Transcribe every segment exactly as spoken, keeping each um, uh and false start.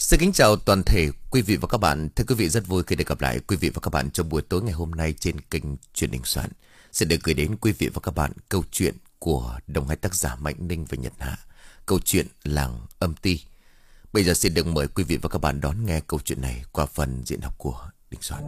Xin kính chào toàn thể quý vị và các bạn. Thưa quý vị, rất vui khi được gặp lại quý vị và các bạn trong buổi tối ngày hôm nay trên kênh Chuyện Đình Soạn. Sẽ được gửi đến quý vị và các bạn câu chuyện của đồng hai tác giả Mạnh Ninh và Nhật Hạ. Câu chuyện Làng Âm Ti. Bây giờ xin được mời quý vị và các bạn đón nghe câu chuyện này qua phần diễn đọc của Đình Soạn.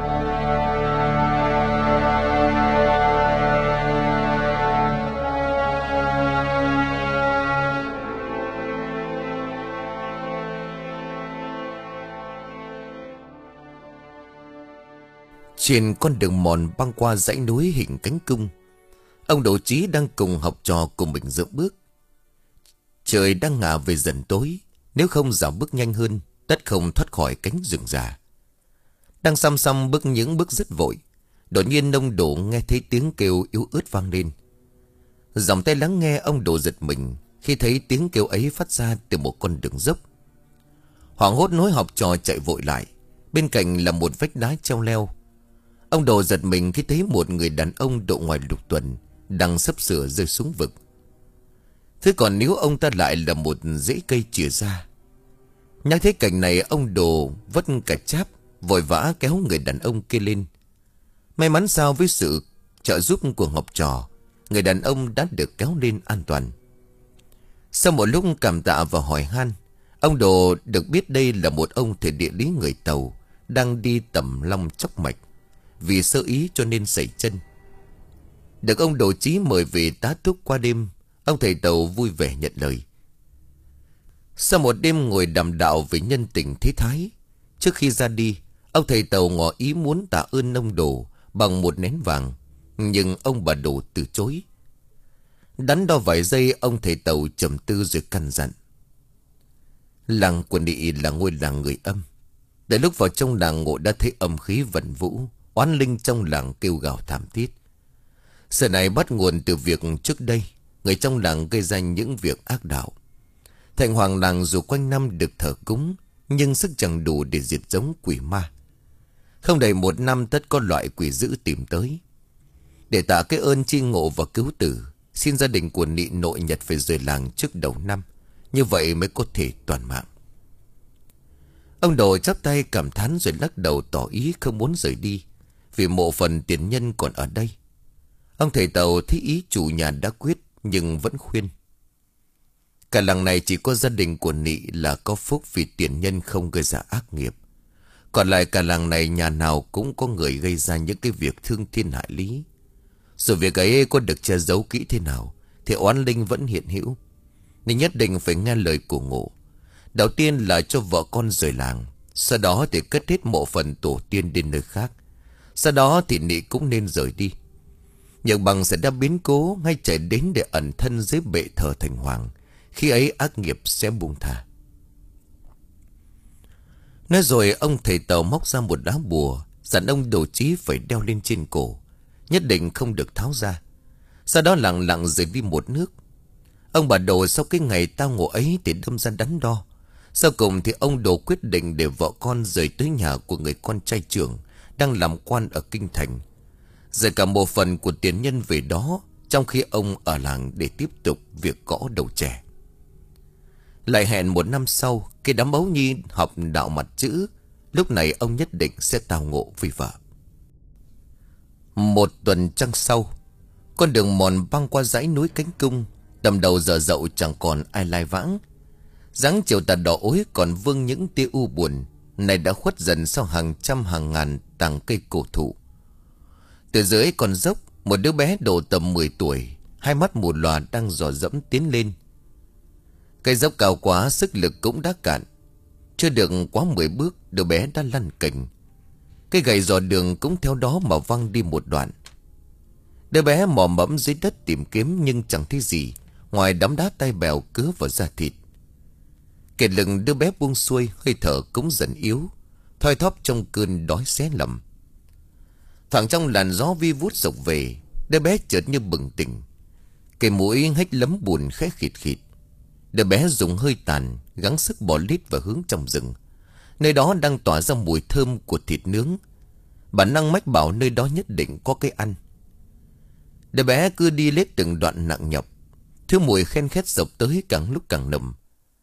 Trên con đường mòn băng qua dãy núi hình cánh cung, ông Đỗ Chí đang cùng học trò của mình dạo bước. Trời đang ngả về dần tối, nếu không dạo bước nhanh hơn, tất không thoát khỏi cánh rừng già. Đang xăm xăm bước những bước rất vội, đột nhiên ông Đỗ nghe thấy tiếng kêu yếu ớt vang lên. Dòng tay lắng nghe, ông Đỗ giật mình khi thấy tiếng kêu ấy phát ra từ một con đường dốc. Hoảng hốt nói học trò chạy vội lại, bên cạnh là một vách đá treo leo. Ông Đỗ giật mình khi thấy một người đàn ông độ ngoài lục tuần đang sắp sửa rơi xuống vực. Thế còn nếu ông ta lại là một rễ cây chìa ra. Nhắc thấy cảnh này, ông Đỗ vất cả cháp, vội vã kéo người đàn ông kia lên. May mắn sao với sự trợ giúp của học trò, người đàn ông đã được kéo lên an toàn. Sau một lúc cảm tạ và hỏi han, ông Đỗ được biết đây là một ông thầy địa lý người Tàu đang đi tầm long chóc mạch. Vì sơ ý cho nên sẩy chân. Được ông Đỗ Chí mời về tá túc qua đêm, ông thầy Tàu vui vẻ nhận lời. Sau một đêm ngồi đàm đạo về nhân tình thế thái, trước khi ra đi, ông thầy Tàu ngỏ ý muốn tạ ơn ông Đỗ bằng một nén vàng, nhưng ông bà Đỗ từ chối. Đắn đo vài giây, ông thầy Tàu trầm tư rồi căn dặn. Làng của Nị là ngôi làng người âm. Để lúc vào trong làng, ngộ đã thấy âm khí vần vũ, oán linh trong làng kêu gào thảm thiết. Sự này bắt nguồn từ việc trước đây người trong làng gây ra những việc ác đạo. Thành hoàng làng dù quanh năm được thờ cúng, nhưng sức chẳng đủ để diệt giống quỷ ma. Không đầy một năm tất có loại quỷ dữ tìm tới. Để tạ cái ơn chi ngộ và cứu tử, xin gia đình của Nị nội nhật phải rời làng trước đầu năm, như vậy mới có thể toàn mạng. Ông Đỗ chắp tay cảm thán rồi lắc đầu tỏ ý không muốn rời đi, vì mộ phần tiền nhân còn ở đây. Ông thầy Tàu thấy ý chủ nhà đã quyết, nhưng vẫn khuyên. Cả làng này chỉ có gia đình của Nị là có phúc vì tiền nhân không gây ra ác nghiệp. Còn lại cả làng này nhà nào cũng có người gây ra những cái việc thương thiên hại lý. Dù việc ấy có được che giấu kỹ thế nào, thì oán linh vẫn hiện hữu. Nên nhất định phải nghe lời của ngộ. Đầu tiên là cho vợ con rời làng, sau đó thì cất hết mộ phần tổ tiên đến nơi khác. Sau đó thì Nị cũng nên rời đi. Nhưng bằng sẽ đã biến cố hay chạy đến để ẩn thân dưới bệ thờ thành hoàng. Khi ấy ác nghiệp sẽ buông thả. Nói rồi ông thầy Tàu móc ra một đá bùa, dặn ông Đỗ Chí phải đeo lên trên cổ, nhất định không được tháo ra. Sau đó lặng lặng rời đi một nước. Ông bà Đỗ sau cái ngày tao ngộ ấy thì đâm ra đắn đo. Sau cùng thì ông Đỗ quyết định để vợ con rời tới nhà của người con trai trưởng đang làm quan ở kinh thành, rời cả một phần của tiền nhân về đó, trong khi ông ở làng để tiếp tục việc gõ đầu trẻ. Lại hẹn một năm sau, cái đám báu nhi học đạo mặt chữ, lúc này ông nhất định sẽ tao ngộ với vợ. Một tuần trăng sau, con đường mòn băng qua dãy núi cánh cung, tầm đầu giờ dậu chẳng còn ai lai vãng. Dáng chiều tà đỏ ối còn vương những tia u buồn, này đã khuất dần sau hàng trăm hàng ngàn tàng cây cổ thụ. Từ dưới con dốc, một đứa bé độ tầm mười tuổi, hai mắt mù lòa đang dò dẫm tiến lên. Cây dốc cao quá, sức lực cũng đã cạn. Chưa được quá mười bước, đứa bé đã lăn cành. Cây gậy dò đường cũng theo đó mà văng đi một đoạn. Đứa bé mò mẫm dưới đất tìm kiếm nhưng chẳng thấy gì ngoài đám đá tai bèo cứa vào da thịt. Kể lưng đứa bé buông xuôi, hơi thở cũng dần yếu, thoi thóp trong cơn đói xé lầm. Thoảng trong làn gió vi vút rộc về, đứa bé chợt như bừng tỉnh. Cái mũi hếch lấm bùn khẽ khịt khịt. Đứa bé dùng hơi tàn gắng sức bò lít vào hướng trong rừng. Nơi đó đang tỏa ra mùi thơm của thịt nướng. Bản năng mách bảo nơi đó nhất định có cái ăn. Đứa bé cứ đi lết từng đoạn nặng nhọc. Thứ mùi khen khét dọc tới càng lúc càng nồng.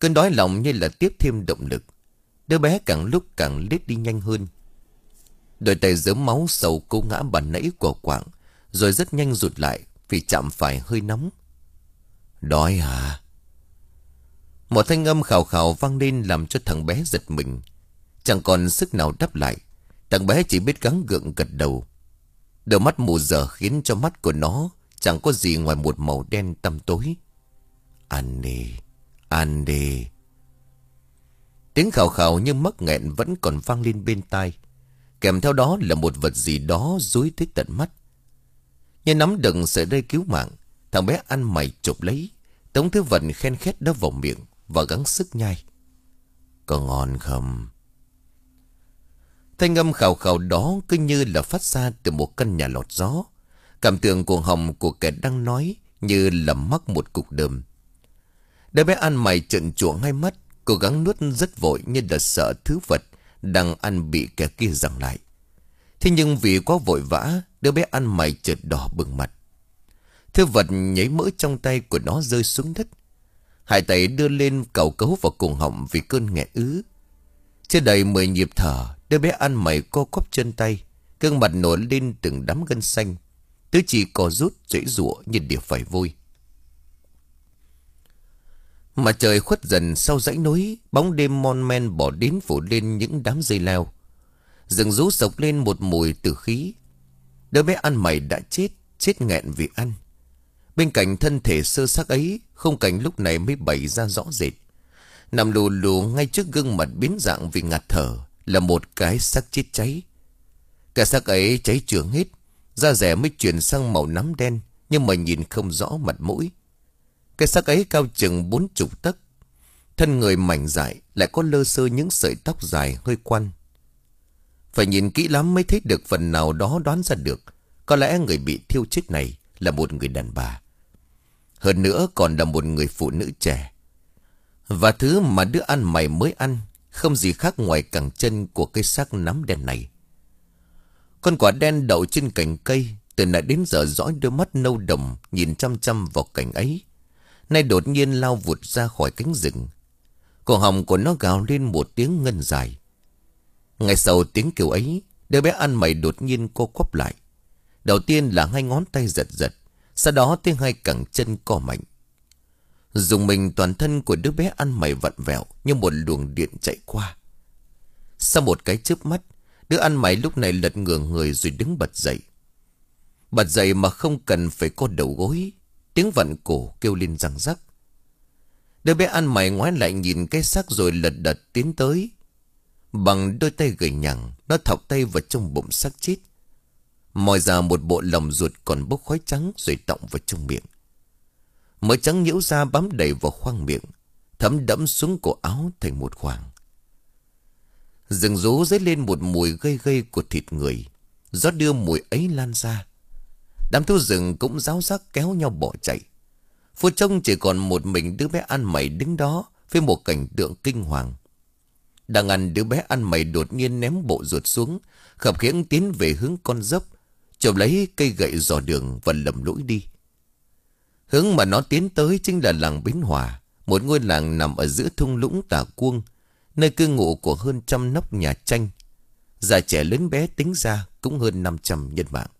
Cơn đói lòng như là tiếp thêm động lực. Đứa bé càng lúc càng lết đi nhanh hơn. Đôi tay dớm máu sầu cố ngã bàn nãy của quạng, rồi rất nhanh rụt lại vì chạm phải hơi nóng. Đói hả? Một thanh âm khào khào vang lên làm cho thằng bé giật mình. Chẳng còn sức nào đáp lại. Thằng bé chỉ biết gắng gượng gật đầu. Đôi mắt mù dở khiến cho mắt của nó chẳng có gì ngoài một màu đen tăm tối. Ăn đi, ăn đi. Tiếng khào khào như mắc nghẹn vẫn còn vang lên bên tai. Kèm theo đó là một vật gì đó dúi tới tận mắt. Như nắm đựng sợi dây cứu mạng, thằng bé ăn mày chụp lấy, tống thứ vật khen khét đó vào miệng và gắng sức nhai. Có ngon không? Thanh âm khào khào đó cứ như là phát ra từ một căn nhà lọt gió. Cảm tưởng cuồng họng của kẻ đang nói như là mắc một cục đờm. Đứa bé ăn mày trợn trụa hai mắt, cố gắng nuốt rất vội như là sợ thứ vật đang ăn bị kẻ kia giằng lại. Thế nhưng vì quá vội vã, đứa bé ăn mày chợt đỏ bừng mặt. Thứ vật nhảy mỡ trong tay của nó rơi xuống đất. Hai tay đưa lên cào cấu vào cuồng họng vì cơn nghẹn ứ. Chưa đầy mười nhịp thở, đứa bé ăn mày co quắp chân tay, gương mặt nổi lên từng đám gân xanh, tứ chi co rút giãy giụa như đỉa phải vôi. Mà trời khuất dần sau dãy núi, bóng đêm mon men bỏ đến phủ lên những đám dây leo. Rừng rú sộc lên một mùi tử khí. Đứa bé ăn mày đã chết, chết nghẹn vì ăn. Bên cạnh thân thể sơ xác ấy, khung cảnh lúc này mới bày ra rõ rệt. Nằm lù lù ngay trước gương mặt biến dạng vì ngạt thở là một cái xác chết cháy. Cái xác ấy cháy chưởng hết, da rẻ mới chuyển sang màu nắm đen, nhưng mà nhìn không rõ mặt mũi. Cái xác ấy cao chừng bốn chục tấc, thân người mảnh dại, lại có lơ sơ những sợi tóc dài hơi quăn. Phải nhìn kỹ lắm mới thấy được phần nào đó đoán ra được, có lẽ người bị thiêu chết này là một người đàn bà. Hơn nữa còn là một người phụ nữ trẻ. Và thứ mà đứa ăn mày mới ăn không gì khác ngoài cẳng chân của cây xác nắm đen này. Con quả đen đậu trên cành cây, từ nãy đến giờ dõi đôi mắt nâu đồng nhìn chăm chăm vào cành ấy, nay đột nhiên lao vụt ra khỏi cánh rừng. Cổ họng của nó gào lên một tiếng ngân dài. Ngay sau tiếng kêu ấy, đứa bé ăn mày đột nhiên co quắp lại. Đầu tiên là hai ngón tay giật giật, sau đó tiếng hai cẳng chân co mạnh. Dùng mình toàn thân của đứa bé ăn mày vặn vẹo như một luồng điện chạy qua. Sau một cái chớp mắt, đứa ăn mày lúc này lật ngửa người rồi đứng bật dậy. Bật dậy mà không cần phải co đầu gối, tiếng vặn cổ kêu lên răng rắc. Đứa bé ăn mày ngoái lại nhìn cái xác rồi lật đật tiến tới. Bằng đôi tay gầy nhằng, nó thọc tay vào trong bụng xác chết, moi ra một bộ lồng ruột còn bốc khói trắng rồi tọng vào trong miệng. Mỡ trắng nhiễu ra bám đầy vào khoang miệng, thấm đẫm xuống cổ áo thành một khoảng. Rừng rú dấy lên một mùi gây gây của thịt người. Gió đưa mùi ấy lan ra. Đám thú rừng cũng ráo rác kéo nhau bỏ chạy. Phút trông chỉ còn một mình đứa bé ăn mày đứng đó với một cảnh tượng kinh hoàng. Đang ăn, đứa bé ăn mày đột nhiên ném bộ ruột xuống, khập khiễng tiến về hướng con dốc, chộp lấy cây gậy dò đường và lầm lũi đi. Hướng mà nó tiến tới chính là làng Bến Hòa, một ngôi làng nằm ở giữa thung lũng Tà Cuông, nơi cư ngụ của hơn trăm nóc nhà tranh. Già trẻ lớn bé tính ra cũng hơn năm trăm nhân mạng.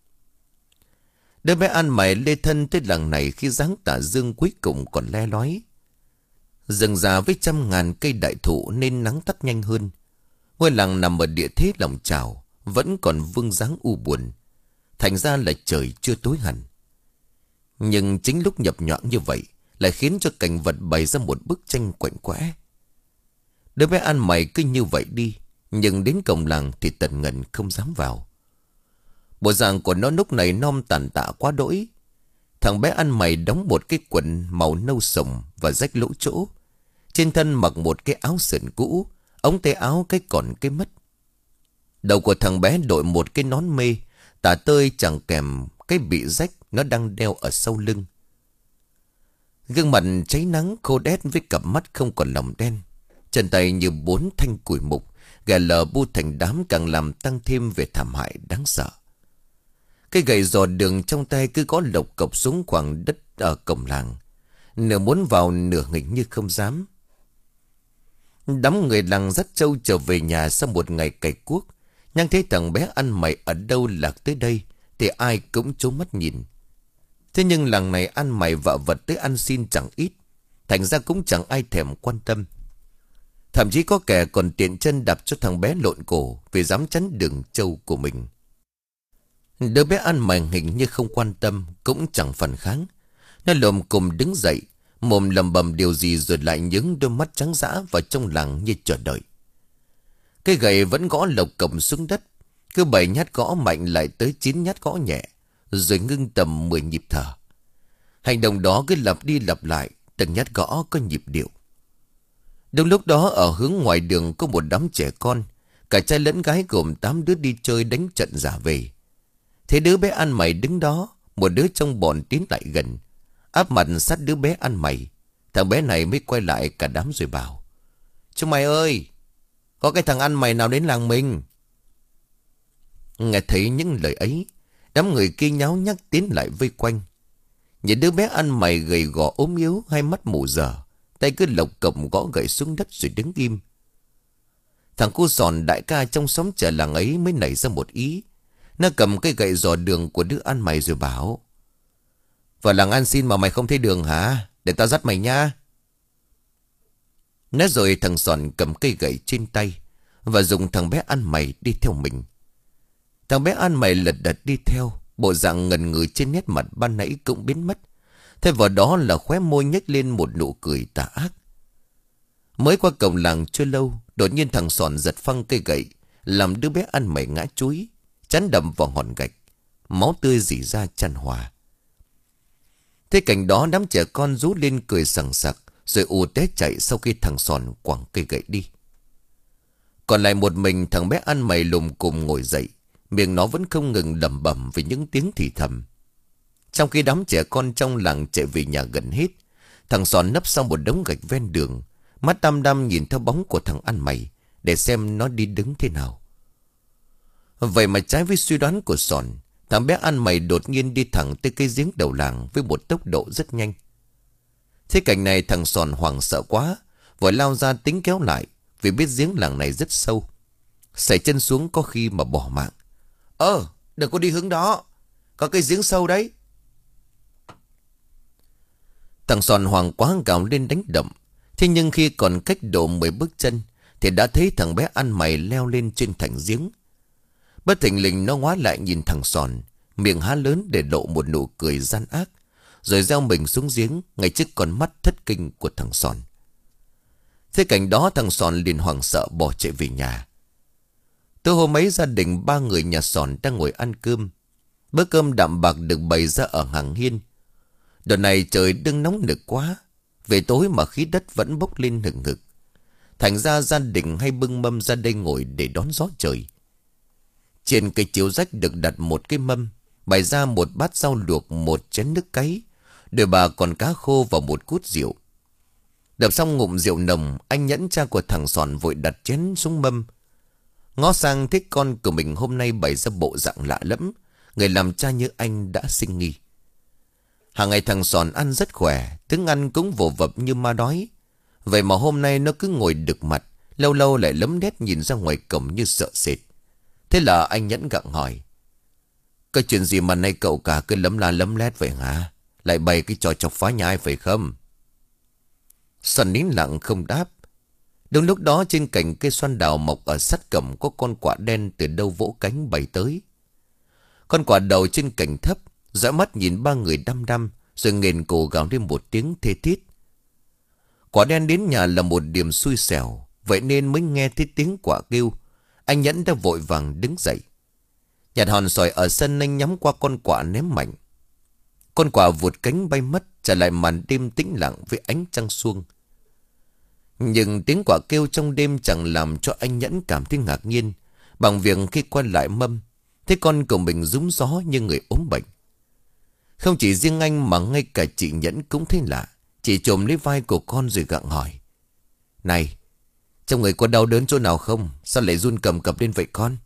Đứa bé ăn mày lê thân tới làng này khi dáng tà dương cuối cùng còn le lói. Rừng già với trăm ngàn cây đại thụ nên nắng tắt nhanh hơn. Ngôi làng nằm ở địa thế lòng chảo, vẫn còn vương dáng u buồn. Thành ra là trời chưa tối hẳn. Nhưng chính lúc nhập nhọn như vậy lại khiến cho cảnh vật bày ra một bức tranh quạnh quẽ. Đứa bé ăn mày cứ như vậy đi, nhưng đến cổng làng thì Tần Ngân không dám vào. Bộ dạng của nó lúc này non tàn tạ quá đỗi. Thằng bé ăn mày đóng một cái quần màu nâu sồng và rách lỗ chỗ. Trên thân mặc một cái áo sườn cũ, ống tay áo cái còn cái mất. Đầu của thằng bé đội một cái nón mê, tả tơi chẳng kèm cái bị rách nó đang đeo ở sau lưng. Gương mặt cháy nắng khô đét với cặp mắt không còn lòng đen. Chân tay như bốn thanh củi mục, gà lờ bu thành đám càng làm tăng thêm về thảm hại đáng sợ. Cây gậy dò đường trong tay cứ có lộc cộc xuống khoảng đất ở cổng làng. Nửa muốn vào nửa nghịch như không dám. Đám người làng dắt trâu trở về nhà sau một ngày cày cuốc. Nhưng thấy thằng bé ăn mày ở đâu lạc tới đây thì ai cũng trố mắt nhìn. Thế nhưng làng này ăn mày vợ vật tới ăn xin chẳng ít, thành ra cũng chẳng ai thèm quan tâm. Thậm chí có kẻ còn tiện chân đạp cho thằng bé lộn cổ vì dám chắn đường trâu của mình. Đứa bé ăn mày hình như không quan tâm, cũng chẳng phản kháng. Nó lồm cồm đứng dậy, mồm lầm bầm điều gì rồi lại nhướng đôi mắt trắng dã vào trong làng như chờ đợi. Cây gậy vẫn gõ lộc cổng xuống đất, cứ bảy nhát gõ mạnh lại tới chín nhát gõ nhẹ, rồi ngưng tầm mười nhịp thở. Hành động đó cứ lặp đi lặp lại, từng nhát gõ có nhịp điệu. Đúng lúc đó ở hướng ngoài đường có một đám trẻ con, cả trai lẫn gái gồm tám đứa đi chơi đánh trận giả về. Thế đứa bé ăn mày đứng đó, một đứa trong bọn tiến lại gần, áp mặt sát đứa bé ăn mày. Thằng bé này mới quay lại cả đám rồi bảo: "Chúng mày ơi, có cái thằng ăn mày nào đến làng mình?" Nghe thấy những lời ấy, đám người kia nháo nhác tiến lại vây quanh. Nhìn đứa bé ăn mày gầy gò ốm yếu, hai mắt mù dở, tay cứ lộc cộc gõ gậy xuống đất rồi đứng im. Thằng cu Sòn đại ca trong xóm chợ làng ấy mới nảy ra một ý. Nó cầm cây gậy dò đường của đứa ăn mày rồi bảo: "Vào làng ăn xin mà mày không thấy đường hả? Để tao dắt mày nha." Nói rồi thằng Sòn cầm cây gậy trên tay và dùng thằng bé ăn mày đi theo mình. Thằng bé ăn mày lật đật đi theo, bộ dạng ngần ngừ trên nét mặt ban nãy cũng biến mất. Thay vào đó là khóe môi nhếch lên một nụ cười tà ác. Mới qua cổng làng chưa lâu, đột nhiên thằng Sòn giật phăng cây gậy, làm đứa bé ăn mày ngã chúi, chán đầm vào hòn gạch, máu tươi rỉ ra chan hòa. Thế cảnh đó đám trẻ con rú lên cười sằng sặc, rồi ù té chạy sau khi thằng Sòn quẳng cây gậy đi. Còn lại một mình thằng bé ăn mày lùm cùm ngồi dậy, miệng nó vẫn không ngừng lẩm bẩm vì những tiếng thì thầm. Trong khi đám trẻ con trong làng chạy về nhà gần hết, thằng Sòn nấp sau một đống gạch ven đường, mắt đăm đăm nhìn theo bóng của thằng ăn mày để xem nó đi đứng thế nào. Vậy mà trái với suy đoán của Sòn, thằng bé ăn mày đột nhiên đi thẳng tới cây giếng đầu làng với một tốc độ rất nhanh. Thế cảnh này thằng Sòn hoảng sợ quá, vội lao ra tính kéo lại vì biết giếng làng này rất sâu. Sẩy chân xuống có khi mà bỏ mạng. "Ơ, đừng có đi hướng đó, có cây giếng sâu đấy." Thằng Sòn hoảng quá gào lên đánh đậm. Thế nhưng khi còn cách độ mười bước chân thì đã thấy thằng bé ăn mày leo lên trên thành giếng. Bất thình lình nó ngoái lại nhìn thằng Sòn, miệng há lớn để lộ một nụ cười gian ác, rồi gieo mình xuống giếng ngay trước con mắt thất kinh của thằng Sòn. Thế cảnh đó thằng Sòn liền hoảng sợ bỏ chạy về nhà. Tối hôm ấy gia đình ba người nhà Sòn đang ngồi ăn cơm. Bữa cơm đạm bạc được bày ra ở hàng hiên. Đợt này trời đương nóng nực quá, về tối mà khí đất vẫn bốc lên hừng hực. Thành ra gia đình hay bưng mâm ra đây ngồi để đón gió trời. Trên cây chiếu rách được đặt một cái mâm, bày ra một bát rau luộc, một chén nước cáy, đôi bà còn cá khô và một cút rượu. Đập xong ngụm rượu nồng, anh Nhẫn cha của thằng Sòn vội đặt chén xuống mâm. Ngó sang thấy con của mình hôm nay bày ra bộ dạng lạ lẫm, người làm cha như anh đã sinh nghi. Hàng ngày thằng Sòn ăn rất khỏe, tiếng ăn cũng vồ vập như ma đói. Vậy mà hôm nay nó cứ ngồi đực mặt, lâu lâu lại lấm đét nhìn ra ngoài cổng như sợ sệt. Thế là anh Nhẫn gặng hỏi: "Cái chuyện gì mà nay cậu cả cứ lấm la lấm lét vậy hả? Lại bày cái trò chọc phá nhà ai phải không?" Sòn nín lặng không đáp. Đúng lúc đó trên cành cây xoan đào mọc ở sát cổng có con quạ đen từ đâu vỗ cánh bay tới. Con quạ đầu trên cành thấp, dõi mắt nhìn ba người đăm đăm, rồi nghền cổ gào lên một tiếng thê thít. Quả đen đến nhà là một điểm xui xẻo, vậy nên mới nghe thấy tiếng quạ kêu. Anh Nhẫn đã vội vàng đứng dậy, nhặt hòn sỏi ở sân nhanh nhắm qua con quạ ném mạnh. Con quạ vụt cánh bay mất, trở lại màn đêm tĩnh lặng với ánh trăng suông. Nhưng tiếng quạ kêu trong đêm chẳng làm cho anh Nhẫn cảm thấy ngạc nhiên bằng việc khi quay lại mâm, thấy con của mình rúm gió như người ốm bệnh. Không chỉ riêng anh mà ngay cả chị Nhẫn cũng thấy lạ. Chị chồm lấy vai của con rồi gặng hỏi: "Này, trong người có đau đớn chỗ nào không? Sao lại run cầm cập lên vậy con?"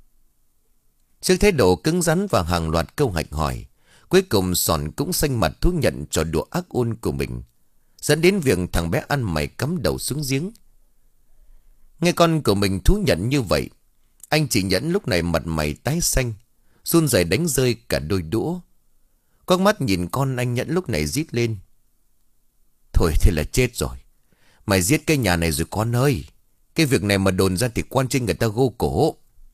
Trước thái độ cứng rắn và hàng loạt câu hạch hỏi, cuối cùng Sòn cũng xanh mặt thú nhận trò đùa ác ôn của mình, dẫn đến việc thằng bé ăn mày cắm đầu xuống giếng. Nghe con của mình thú nhận như vậy, anh chị Nhẫn lúc này mặt mày tái xanh, run rẩy đánh rơi cả đôi đũa. Quắc mắt nhìn con, anh Nhẫn lúc này rít lên. Thôi thế là chết rồi. Mày giết cái nhà này rồi con ơi. Cái việc này mà đồn ra thì quan trên người ta gô cổ.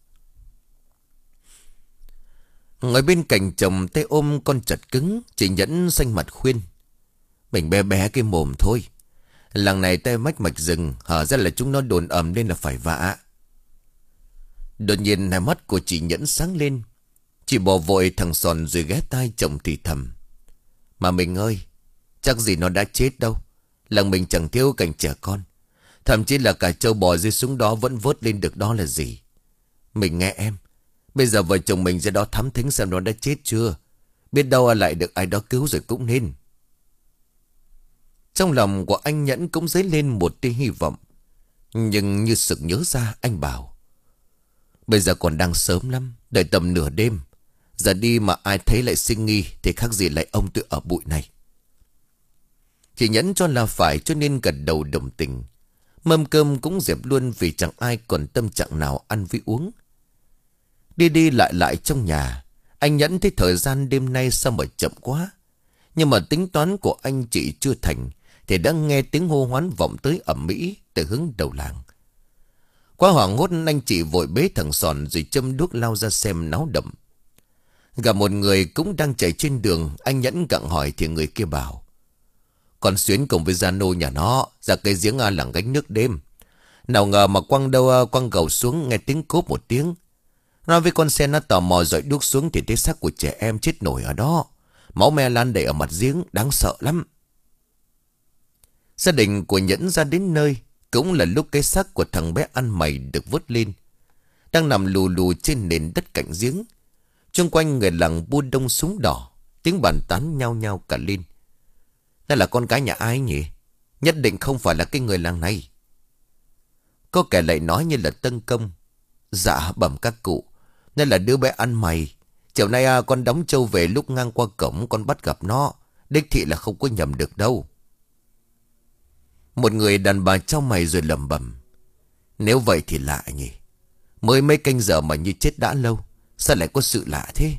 Ngồi bên cạnh chồng tay ôm con chặt cứng, chị Nhẫn xanh mặt khuyên. Mình bé bé cái mồm thôi. Làng này tay mách mạch rừng, hở ra là chúng nó đồn ầm lên là phải vạ. Đột nhiên hai mắt của chị Nhẫn sáng lên. Chị bỏ vội thằng Sòn rồi ghé tai chồng thì thầm. Mà mình ơi, chắc gì nó đã chết đâu. Làng mình chẳng thiếu cảnh trẻ con. Thậm chí là cả trâu bò dưới súng đó vẫn vớt lên được đó là gì. Mình nghe em. Bây giờ vợ chồng mình ra đó thám thính xem nó đã chết chưa. Biết đâu lại được ai đó cứu rồi cũng nên. Trong lòng của anh Nhẫn cũng dấy lên một tia hy vọng. Nhưng như sực nhớ ra anh bảo. Bây giờ còn đang sớm lắm. Đợi tầm nửa đêm. Giờ đi mà ai thấy lại sinh nghi thì khác gì lại ông tự ở bụi này. Chị Nhẫn cho là phải cho nên gật đầu đồng tình. Mâm cơm cũng dẹp luôn vì chẳng ai còn tâm trạng nào ăn với uống. Đi đi lại lại trong nhà, anh Nhẫn thấy thời gian đêm nay sao mà chậm quá. Nhưng mà tính toán của anh chị chưa thành thì đã nghe tiếng hô hoán vọng tới ầm ĩ từ hướng đầu làng. Quá hoảng hốt anh chị vội bế thằng Sòn rồi châm đuốc lao ra xem náo động. Gặp một người cũng đang chạy trên đường, anh Nhẫn gặng hỏi thì người kia bảo. Con Xuyến cùng với Gia Nô nhà nó ra cây giếng A làng gánh nước đêm. Nào ngờ mà quăng đâu quăng gầu xuống nghe tiếng cốp một tiếng. Nói với con sen nó tò mò dọi đuốc xuống thì thấy xác của trẻ em chết nổi ở đó. Máu me lan đầy ở mặt giếng, đáng sợ lắm. Gia đình của Nhẫn ra đến nơi, cũng là lúc cái xác của thằng bé ăn mày được vớt lên. Đang nằm lù lù trên nền đất cạnh giếng. Xung quanh người làng buôn đông súng đỏ, tiếng bàn tán nhao nhao cả lên. Đây là con cái nhà ai nhỉ? Nhất định không phải là cái người làng này. Có kẻ lại nói như là tấn công. Dạ bẩm các cụ, đây là đứa bé ăn mày. Chiều nay à, con đóng trâu về lúc ngang qua cổng con bắt gặp nó. Đích thị là không có nhầm được đâu. Một người đàn bà trao mày rồi lẩm bẩm. Nếu vậy thì lạ nhỉ. Mới mấy canh giờ mà như chết đã lâu. Sao lại có sự lạ thế?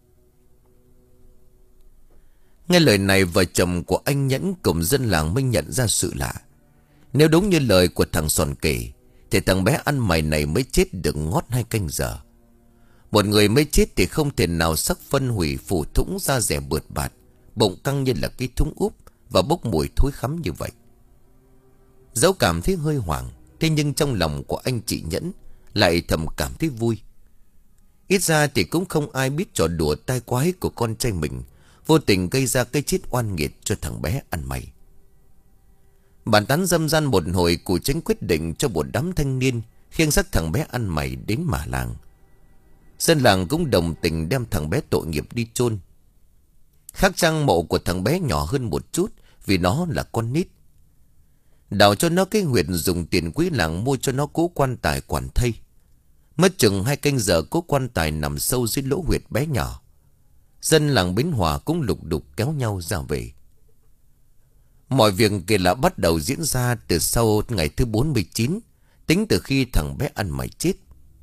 Nghe lời này vợ chồng của anh Nhẫn cùng dân làng mới nhận ra sự lạ. Nếu đúng như lời của thằng Sòn kể thì thằng bé ăn mày này mới chết được ngót hai canh giờ. Một người mới chết thì không thể nào sắc phân hủy phủ thủng da dẻ bượt bạt, bụng căng như là cái thúng úp và bốc mùi thối khắm như vậy. Dẫu cảm thấy hơi hoảng, thế nhưng trong lòng của anh chị Nhẫn lại thầm cảm thấy vui. Ít ra thì cũng không ai biết trò đùa tai quái của con trai mình vô tình gây ra cái chết oan nghiệt cho thằng bé ăn mày. Bàn tán dâm gian một hồi, cụ Tránh quyết định cho một đám thanh niên khiêng xác thằng bé ăn mày đến mả làng. Dân làng cũng đồng tình đem thằng bé tội nghiệp đi chôn. Khắc trang mộ của thằng bé nhỏ hơn một chút vì nó là con nít. Đào cho nó cái huyệt dùng tiền quý làng mua cho nó cố quan tài quản thây. Mất chừng hai canh giờ cố quan tài nằm sâu dưới lỗ huyệt bé nhỏ. Dân làng Bến Hòa cũng lục đục kéo nhau ra về. Mọi việc kỳ lạ bắt đầu diễn ra từ sau ngày thứ bốn mươi chín, tính từ khi thằng bé ăn mày chết.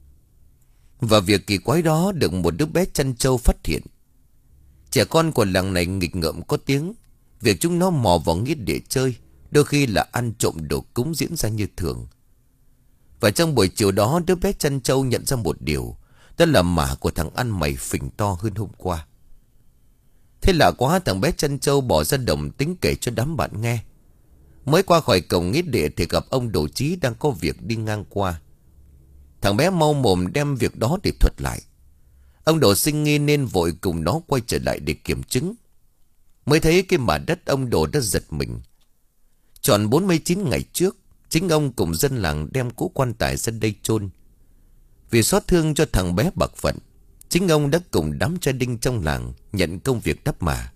Và việc kỳ quái đó được một đứa bé chăn trâu phát hiện. Trẻ con của làng này nghịch ngợm có tiếng. Việc chúng nó mò vào nghĩa địa chơi, đôi khi là ăn trộm đồ cúng diễn ra như thường. Và trong buổi chiều đó, đứa bé chăn trâu nhận ra một điều, đó là mả của thằng ăn mày phình to hơn hôm qua. Thế lạ quá, thằng bé chăn trâu bỏ ra đồng tính kể cho đám bạn nghe. Mới qua khỏi cổng nghĩa địa thì gặp ông Đồ Chí đang có việc đi ngang qua. Thằng bé mau mồm đem việc đó để thuật lại. Ông Đồ sinh nghi nên vội cùng nó quay trở lại để kiểm chứng. Mới thấy cái mả đất, ông Đồ đã giật mình. Tròn bốn mươi chín ngày trước, chính ông cùng dân làng đem cỗ quan tài ra đây chôn. Vì xót thương cho thằng bé bạc phận, chính ông đã cùng đám trai đinh trong làng nhận công việc đắp mả.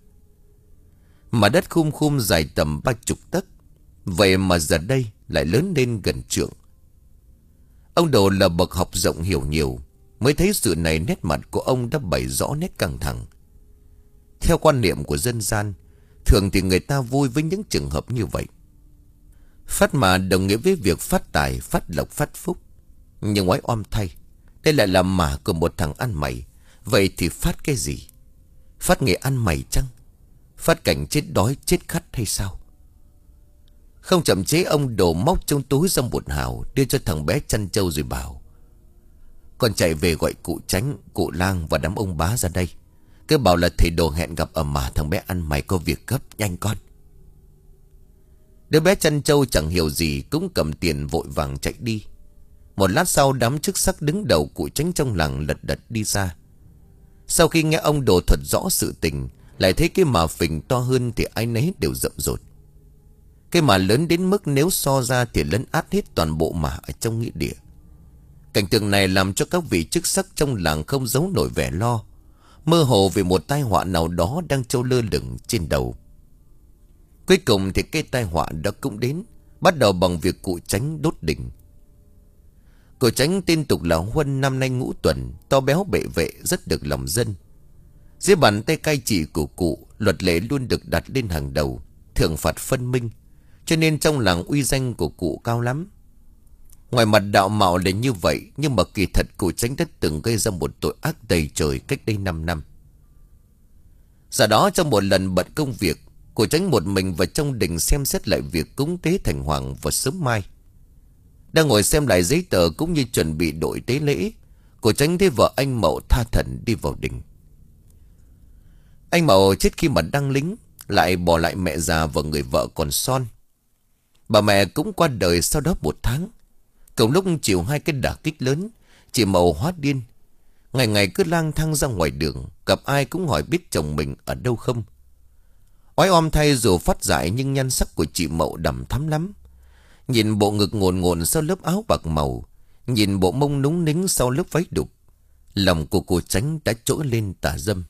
Mà đất khum khum dài tầm ba chục tấc, vậy mà giờ đây lại lớn lên gần trượng. Ông Đồ là bậc học rộng hiểu nhiều, mới thấy sự này nét mặt của ông đã bày rõ nét căng thẳng. Theo quan niệm của dân gian, thường thì người ta vui với những trường hợp như vậy. Phát mà đồng nghĩa với việc phát tài, phát lộc, phát phúc. Nhưng oái oăm thay, đây lại là mả của một thằng ăn mày. Vậy thì phát cái gì? Phát nghề ăn mày chăng? Phát cảnh chết đói chết khát hay sao? Không chậm chế, ông đổ móc trong túi ra một hào, đưa cho thằng bé chăn trâu rồi bảo: con chạy về gọi cụ Chánh, cụ Lang và đám ông bá ra đây. Cứ bảo là thầy đồ hẹn gặp ở mà thằng bé ăn mày có việc gấp, nhanh con. Đứa bé chăn trâu chẳng hiểu gì, cũng cầm tiền vội vàng chạy đi. Một lát sau, đám chức sắc đứng đầu cụ Chánh trong làng lật đật đi ra. Sau khi nghe ông đồ thuật rõ sự tình, lại thấy cái mà phình to hơn thì ai nấy đều rậm rột. Cái mà lớn đến mức nếu so ra thì lấn át hết toàn bộ mà ở trong nghĩa địa. Cảnh tượng này làm cho các vị chức sắc trong làng không giấu nổi vẻ lo, mơ hồ về một tai họa nào đó đang trâu lơ lửng trên đầu. Cuối cùng thì cái tai họa đó cũng đến, bắt đầu bằng việc cụ Chánh đốt đỉnh. Cụ Chánh tên tục là Huân, năm nay ngũ tuần, to béo bệ vệ, rất được lòng dân. Dưới bàn tay cai trị của cụ, luật lệ luôn được đặt lên hàng đầu, thưởng phạt phân minh, cho nên trong làng uy danh của cụ cao lắm. Ngoài mặt đạo mạo là như vậy, nhưng mà kỳ thật cụ Chánh đã từng gây ra một tội ác đầy trời cách đây năm năm. Sau đó trong một lần bận công việc, cụ Chánh một mình vào trong đình xem xét lại việc cúng tế thành hoàng vào sớm mai. Đang ngồi xem lại giấy tờ cũng như chuẩn bị đội tế lễ, cụ Chánh thấy vợ anh Mậu tha thẩn đi vào đình. Anh Mậu chết khi mà đang lính, lại bỏ lại mẹ già và người vợ còn son. Bà mẹ cũng qua đời sau đó một tháng. Cùng lúc chịu hai cái đả kích lớn, chị Mậu hóa điên. Ngày ngày cứ lang thang ra ngoài đường, gặp ai cũng hỏi biết chồng mình ở đâu không. Oái oăm thay, dù phát dại nhưng nhan sắc của chị Mậu đằm thắm lắm. Nhìn bộ ngực ngồn ngồn sau lớp áo bạc màu, nhìn bộ mông núng nính sau lớp váy đục, lòng của cô Chánh đã trỗi lên tà dâm.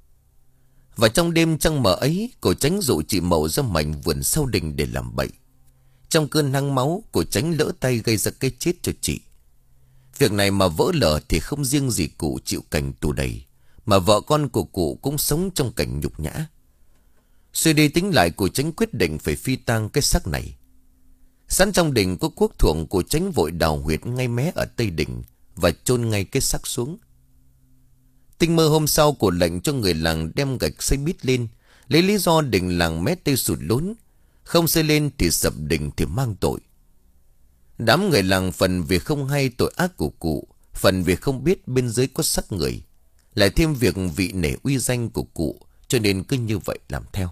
Và trong đêm trăng mờ ấy, cô Chánh dụ chị Mậu ra mảnh vườn sau đình để làm bậy. Trong cơn hăng máu, cô Chánh lỡ tay gây ra cái chết cho chị. Việc này mà vỡ lở thì không riêng gì cụ chịu cảnh tù đầy, mà vợ con của cụ cũng sống trong cảnh nhục nhã. Suy đi tính lại, cô Chánh quyết định phải phi tang cái xác này. Sẵn trong đình có cuốc thuộng, cô Chánh vội đào huyệt ngay mé ở tây đình và chôn ngay cái xác xuống. Tinh mơ hôm sau, cô lệnh cho người làng đem gạch xây bít lên, lấy lý do đình làng mé tây sụt lún, không xây lên thì sập đình thì mang tội. Đám người làng phần vì không hay tội ác của cụ, phần vì không biết bên dưới có xác người, lại thêm việc vị nể uy danh của cụ, cho nên cứ như vậy làm theo.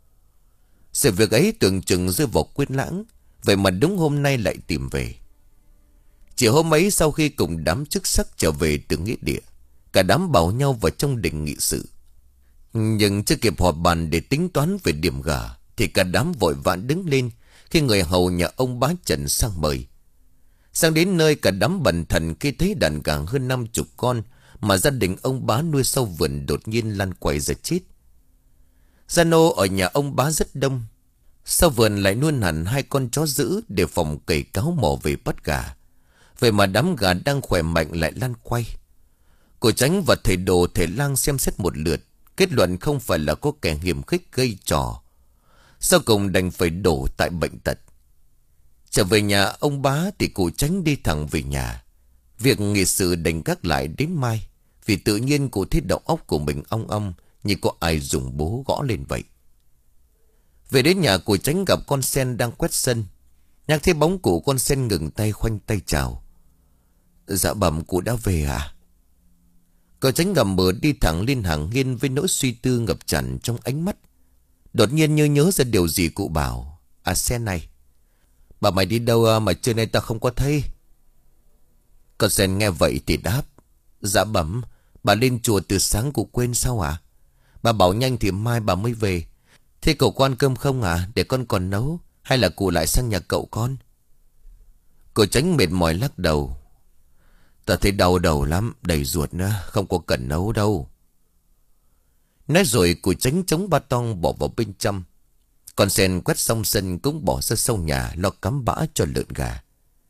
Sự việc ấy tưởng chừng rơi vào quên lãng, vậy mà đúng hôm nay lại tìm về. Chỉ hôm ấy, sau khi cùng đám chức sắc trở về từ nghĩa địa, cả đám bảo nhau vào trong đình nghị sự. Nhưng chưa kịp họp bàn để tính toán về điểm gà, thì cả đám vội vã đứng lên khi người hầu nhà ông bá Trần sang mời. Sang đến nơi, cả đám bần thần khi thấy đàn gà hơn năm chục con mà gia đình ông bá nuôi sau vườn đột nhiên lăn quay ra chết. Gia nô ở nhà ông bá rất đông, sau vườn lại nuôi hẳn hai con chó dữ để phòng cày cáo mò về bắt gà. Vậy mà đám gà đang khỏe mạnh lại lăn quay. Cô Chánh và thầy đồ thầy Lang xem xét một lượt, kết luận không phải là có kẻ hiềm khích gây trò. Sau cùng đành phải đổ tại bệnh tật. Trở về nhà ông bá thì cụ Chánh đi thẳng về nhà. Việc nghị sự đành gác lại đến mai, vì tự nhiên cụ thấy đầu óc của mình ong ong như có ai dùng búa gõ lên vậy. Về đến nhà, cụ Chánh gặp con sen đang quét sân. Nhắc thấy bóng cụ, con sen ngừng tay khoanh tay chào. Dạ bẩm, cụ đã về à? Cậu Chánh gầm bờ đi thẳng lên hàng hiên với nỗi suy tư ngập tràn trong ánh mắt. Đột nhiên như nhớ ra điều gì, cụ bảo: À sen này, bà mày đi đâu mà trưa nay ta không có thấy? Con sen nghe vậy thì đáp: Dạ bẩm, bà lên chùa từ sáng, cụ quên sao ạ? Bà bảo nhanh thì mai bà mới về. Thế cậu có ăn cơm không à? Để con còn nấu, hay là cụ lại sang nhà cậu con? Cậu Chánh mệt mỏi lắc đầu: Ta thấy đau đầu lắm, đầy ruột nữa, không có cần nấu đâu. Nói rồi cụ Chánh chống ba tong bỏ vào bên trong. Con sen quét xong sân cũng bỏ ra sau nhà lo cắm bã cho lợn gà.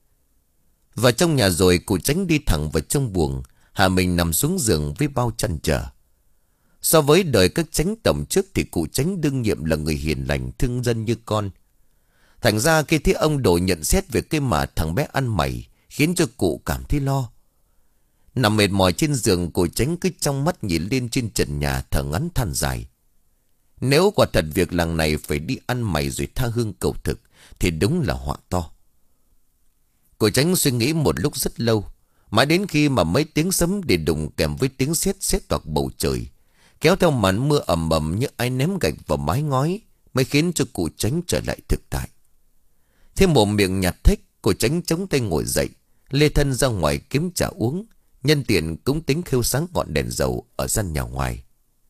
Và trong nhà rồi, cụ Chánh đi thẳng vào trong buồng, hạ mình nằm xuống giường với bao chăn trở. So với đời các chánh tổng trước thì cụ Chánh đương nhiệm là người hiền lành, thương dân như con. Thành ra khi thấy ông Đồ nhận xét về cái mà thằng bé ăn mày, khiến cho cụ cảm thấy lo. Nằm mệt mỏi trên giường, cô Tránh cứ trong mắt nhìn lên trên trần nhà thở ngắn than dài. Nếu quả thật việc làng này phải đi ăn mày rồi tha hương cầu thực thì đúng là họa to. Cô Tránh suy nghĩ một lúc rất lâu, mãi đến khi mà mấy tiếng sấm để đùng kèm với tiếng sét sét toạc bầu trời, kéo theo màn mưa ầm ầm như ai ném gạch vào mái ngói, mới khiến cho cụ Tránh trở lại thực tại. Thêm một miệng nhạt thách, cô Tránh chống tay ngồi dậy, lê thân ra ngoài kiếm trà uống, nhân tiện cũng tính khêu sáng ngọn đèn dầu ở gian nhà ngoài.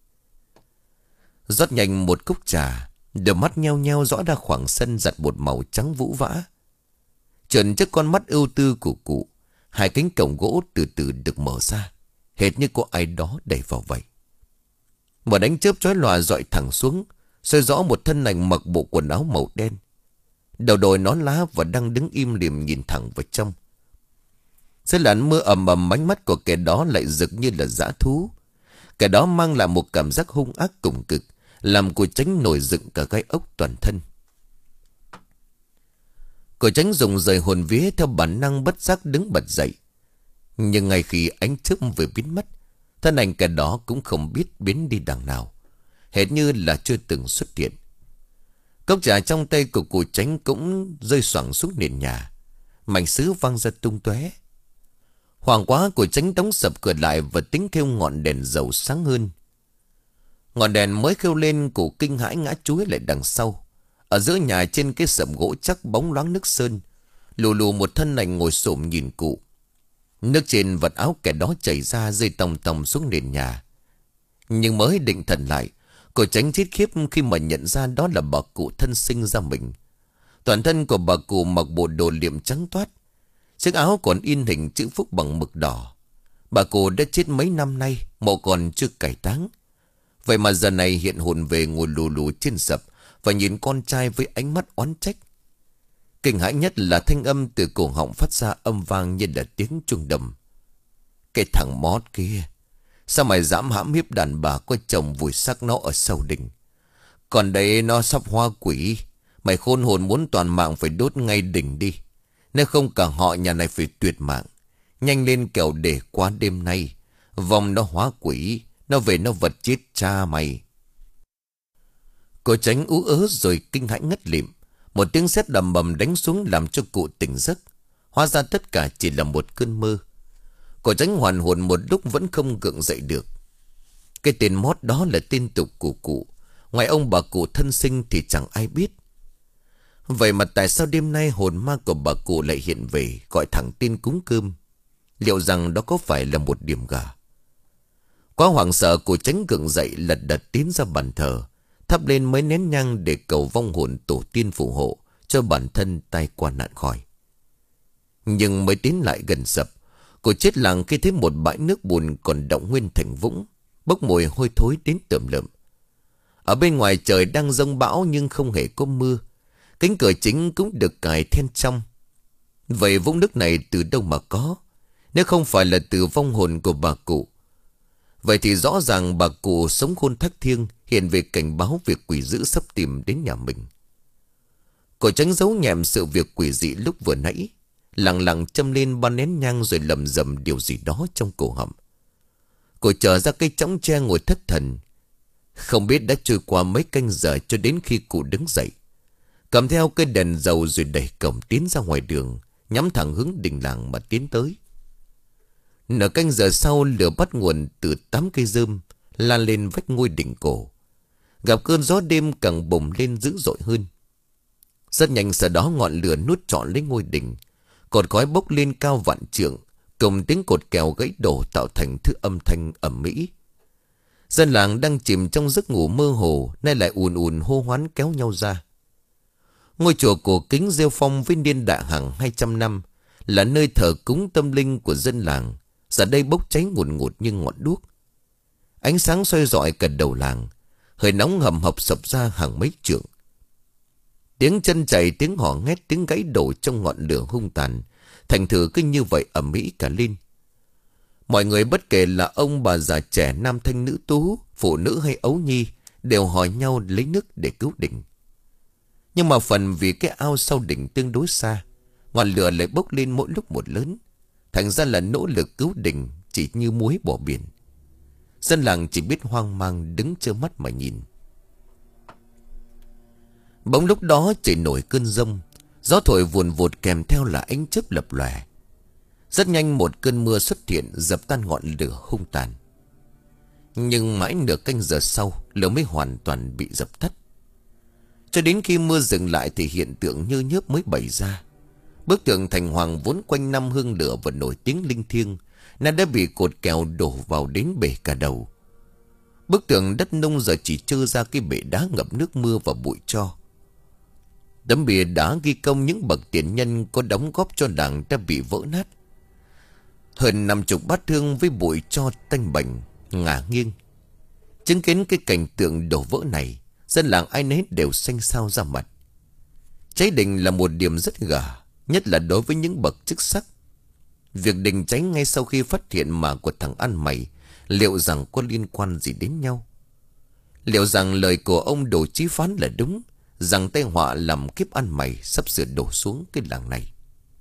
Rót nhanh một cốc trà, đôi mắt nheo nheo dõi ra khoảng sân giặt một màu trắng vũ vã. Trần trước con mắt ưu tư của cụ, hai cánh cổng gỗ từ từ được mở ra, hệt như có ai đó đẩy vào vậy. Một ánh chớp chói lòa dọi thẳng xuống, soi rõ một thân ảnh mặc bộ quần áo màu đen, đầu đội nón lá và đang đứng im lìm nhìn thẳng vào trong. Dưới làn mưa ầm ầm, ánh mắt của kẻ đó lại rực như là dã thú. Kẻ đó mang lại một cảm giác hung ác cùng cực, làm cô Tránh nổi dựng cả gai ốc toàn thân. Cô Tránh dùng rời hồn vía, theo bản năng bất giác đứng bật dậy. Nhưng ngay khi ánh chớp vừa biến mất, thân ảnh kẻ đó cũng không biết biến đi đằng nào, hệt như là chưa từng xuất hiện. Cốc trà trong tay của cô Tránh cũng rơi xoảng xuống nền nhà, mảnh sứ văng ra tung tóe. Hoảng quá, cô Tránh đóng sập cửa lại và tính kêu ngọn đèn dầu sáng hơn. Ngọn đèn mới kêu lên, cô kinh hãi ngã chúi lại đằng sau. Ở giữa nhà trên cái sập gỗ chắc bóng loáng nước sơn, lù lù một thân ảnh ngồi xổm nhìn cụ. Nước trên vật áo kẻ đó chảy ra rơi tòng tòng xuống nền nhà. Nhưng mới định thần lại, cô Tránh chết khiếp khi mà nhận ra đó là bà cụ thân sinh ra mình. Toàn thân của bà cụ mặc bộ đồ liệm trắng toát, chiếc áo còn in hình chữ phúc bằng mực đỏ. Bà cụ đã chết mấy năm nay, mộ còn chưa cải táng. Vậy mà giờ này hiện hồn về, ngồi lù lù trên sập và nhìn con trai với ánh mắt oán trách. Kinh hãi nhất là thanh âm từ cổ họng phát ra âm vang như là tiếng chuông đầm. Cái thằng mót kia, sao mày dám hãm hiếp đàn bà có chồng vùi xác nó ở sau đình? Còn đây nó sắp hóa quỷ, mày khôn hồn muốn toàn mạng phải đốt ngay đỉnh đi, nếu không cả họ nhà này phải tuyệt mạng. Nhanh lên kẻo để qua đêm nay vòng nó hóa quỷ, nó về nó vật chết cha mày. Cô Tránh ú ớ rồi kinh hãi ngất lịm. Một tiếng sét đầm bầm đánh xuống làm cho cụ tỉnh giấc. Hóa ra tất cả chỉ là một cơn mơ. Cô Tránh hoàn hồn một lúc vẫn không gượng dậy được. Cái tên mót đó là tên tục của cụ, ngoài ông bà cụ thân sinh thì chẳng ai biết. Vậy mà tại sao đêm nay hồn ma của bà cụ lại hiện về, gọi thẳng tên cúng cơm? Liệu rằng đó có phải là một điểm gà? Quá hoảng sợ, cô Tránh gượng dậy lật đật tiến ra bàn thờ, thắp lên mấy nén nhang để cầu vong hồn tổ tiên phù hộ cho bản thân tai qua nạn khỏi. Nhưng mới tiến lại gần sập, cô chết lặng khi thấy một bãi nước bùn còn đọng nguyên thành vũng, bốc mùi hôi thối đến tởm lợm. Ở bên ngoài trời đang giông bão nhưng không hề có mưa. Cánh cửa chính cũng được cài then trong. Vậy vũng nước này từ đâu mà có, nếu không phải là từ vong hồn của bà cụ? Vậy thì rõ ràng bà cụ sống khôn thác thiêng, hiện về cảnh báo việc quỷ dữ sắp tìm đến nhà mình. Cô Tránh giấu nhẹm sự việc quỷ dị lúc vừa nãy, lặng lặng châm lên ba nén nhang rồi lầm rầm điều gì đó trong cổ họng. Cô trở ra cây chõng tre ngồi thất thần. Không biết đã trôi qua mấy canh giờ cho đến khi cụ đứng dậy, cầm theo cây đèn dầu rồi đẩy cổng tiến ra ngoài đường, nhắm thẳng hướng đình làng mà tiến tới. Nửa canh giờ sau, lửa bắt nguồn từ tám cây rơm lan lên vách ngôi đỉnh cổ, gặp cơn gió đêm càng bùng lên dữ dội hơn. Rất nhanh sau đó ngọn lửa nuốt trọn lấy ngôi đỉnh, cột khói bốc lên cao vạn trượng, cùng tiếng cột kèo gãy đổ tạo thành thứ âm thanh ầm ĩ. Dân làng đang chìm trong giấc ngủ mơ hồ nay lại ùn ùn hô hoán kéo nhau ra. Ngôi chùa cổ kính rêu phong với niên đại hàng hai trăm năm, là nơi thờ cúng tâm linh của dân làng, giờ đây bốc cháy ngùn ngụt như ngọn đuốc. Ánh sáng soi rọi cả đầu làng, hơi nóng hầm hập sập ra hàng mấy trượng. Tiếng chân chạy, tiếng hò hét, tiếng gãy đổ trong ngọn lửa hung tàn, thành thử cứ như vậy ầm ĩ cả lên. Mọi người bất kể là ông bà già trẻ, nam thanh nữ tú, phụ nữ hay ấu nhi, đều hỏi nhau lấy nước để cứu đỉnh. Nhưng mà phần vì cái ao sau đỉnh tương đối xa, ngọn lửa lại bốc lên mỗi lúc một lớn. Thành ra là nỗ lực cứu đỉnh chỉ như muối bỏ biển. Dân làng chỉ biết hoang mang đứng trơ mắt mà nhìn. Bỗng lúc đó trời nổi cơn giông. Gió thổi vùn vụt kèm theo là ánh chớp lập lòe. Rất nhanh một cơn mưa xuất hiện, dập tan ngọn lửa hung tàn. Nhưng mãi nửa canh giờ sau, lửa mới hoàn toàn bị dập tắt. Cho đến khi mưa dừng lại thì hiện tượng như nhớp mới bày ra. Bức tượng thành hoàng vốn quanh năm hương lửa và nổi tiếng linh thiêng, nay đã bị cột kèo đổ vào đến bể cả đầu. Bức tượng đất nung giờ chỉ trơ ra cái bể đá ngập nước mưa và bụi tro. Tấm bia đá ghi công những bậc tiền nhân có đóng góp cho đảng đã bị vỡ nát. Hơn năm chục bát hương với bụi tro tanh bành ngả nghiêng. Chứng kiến cái cảnh tượng đổ vỡ này, dân làng ai nấy đều xanh xao ra mặt. Cháy đình là một điểm rất gở, nhất là đối với những bậc chức sắc. Việc đình cháy ngay sau khi phát hiện mà của thằng ăn mày, liệu rằng có liên quan gì đến nhau? Liệu rằng lời của ông Đồ Chí phán là đúng, rằng tai họa làm kiếp ăn mày sắp sửa đổ xuống cái làng này?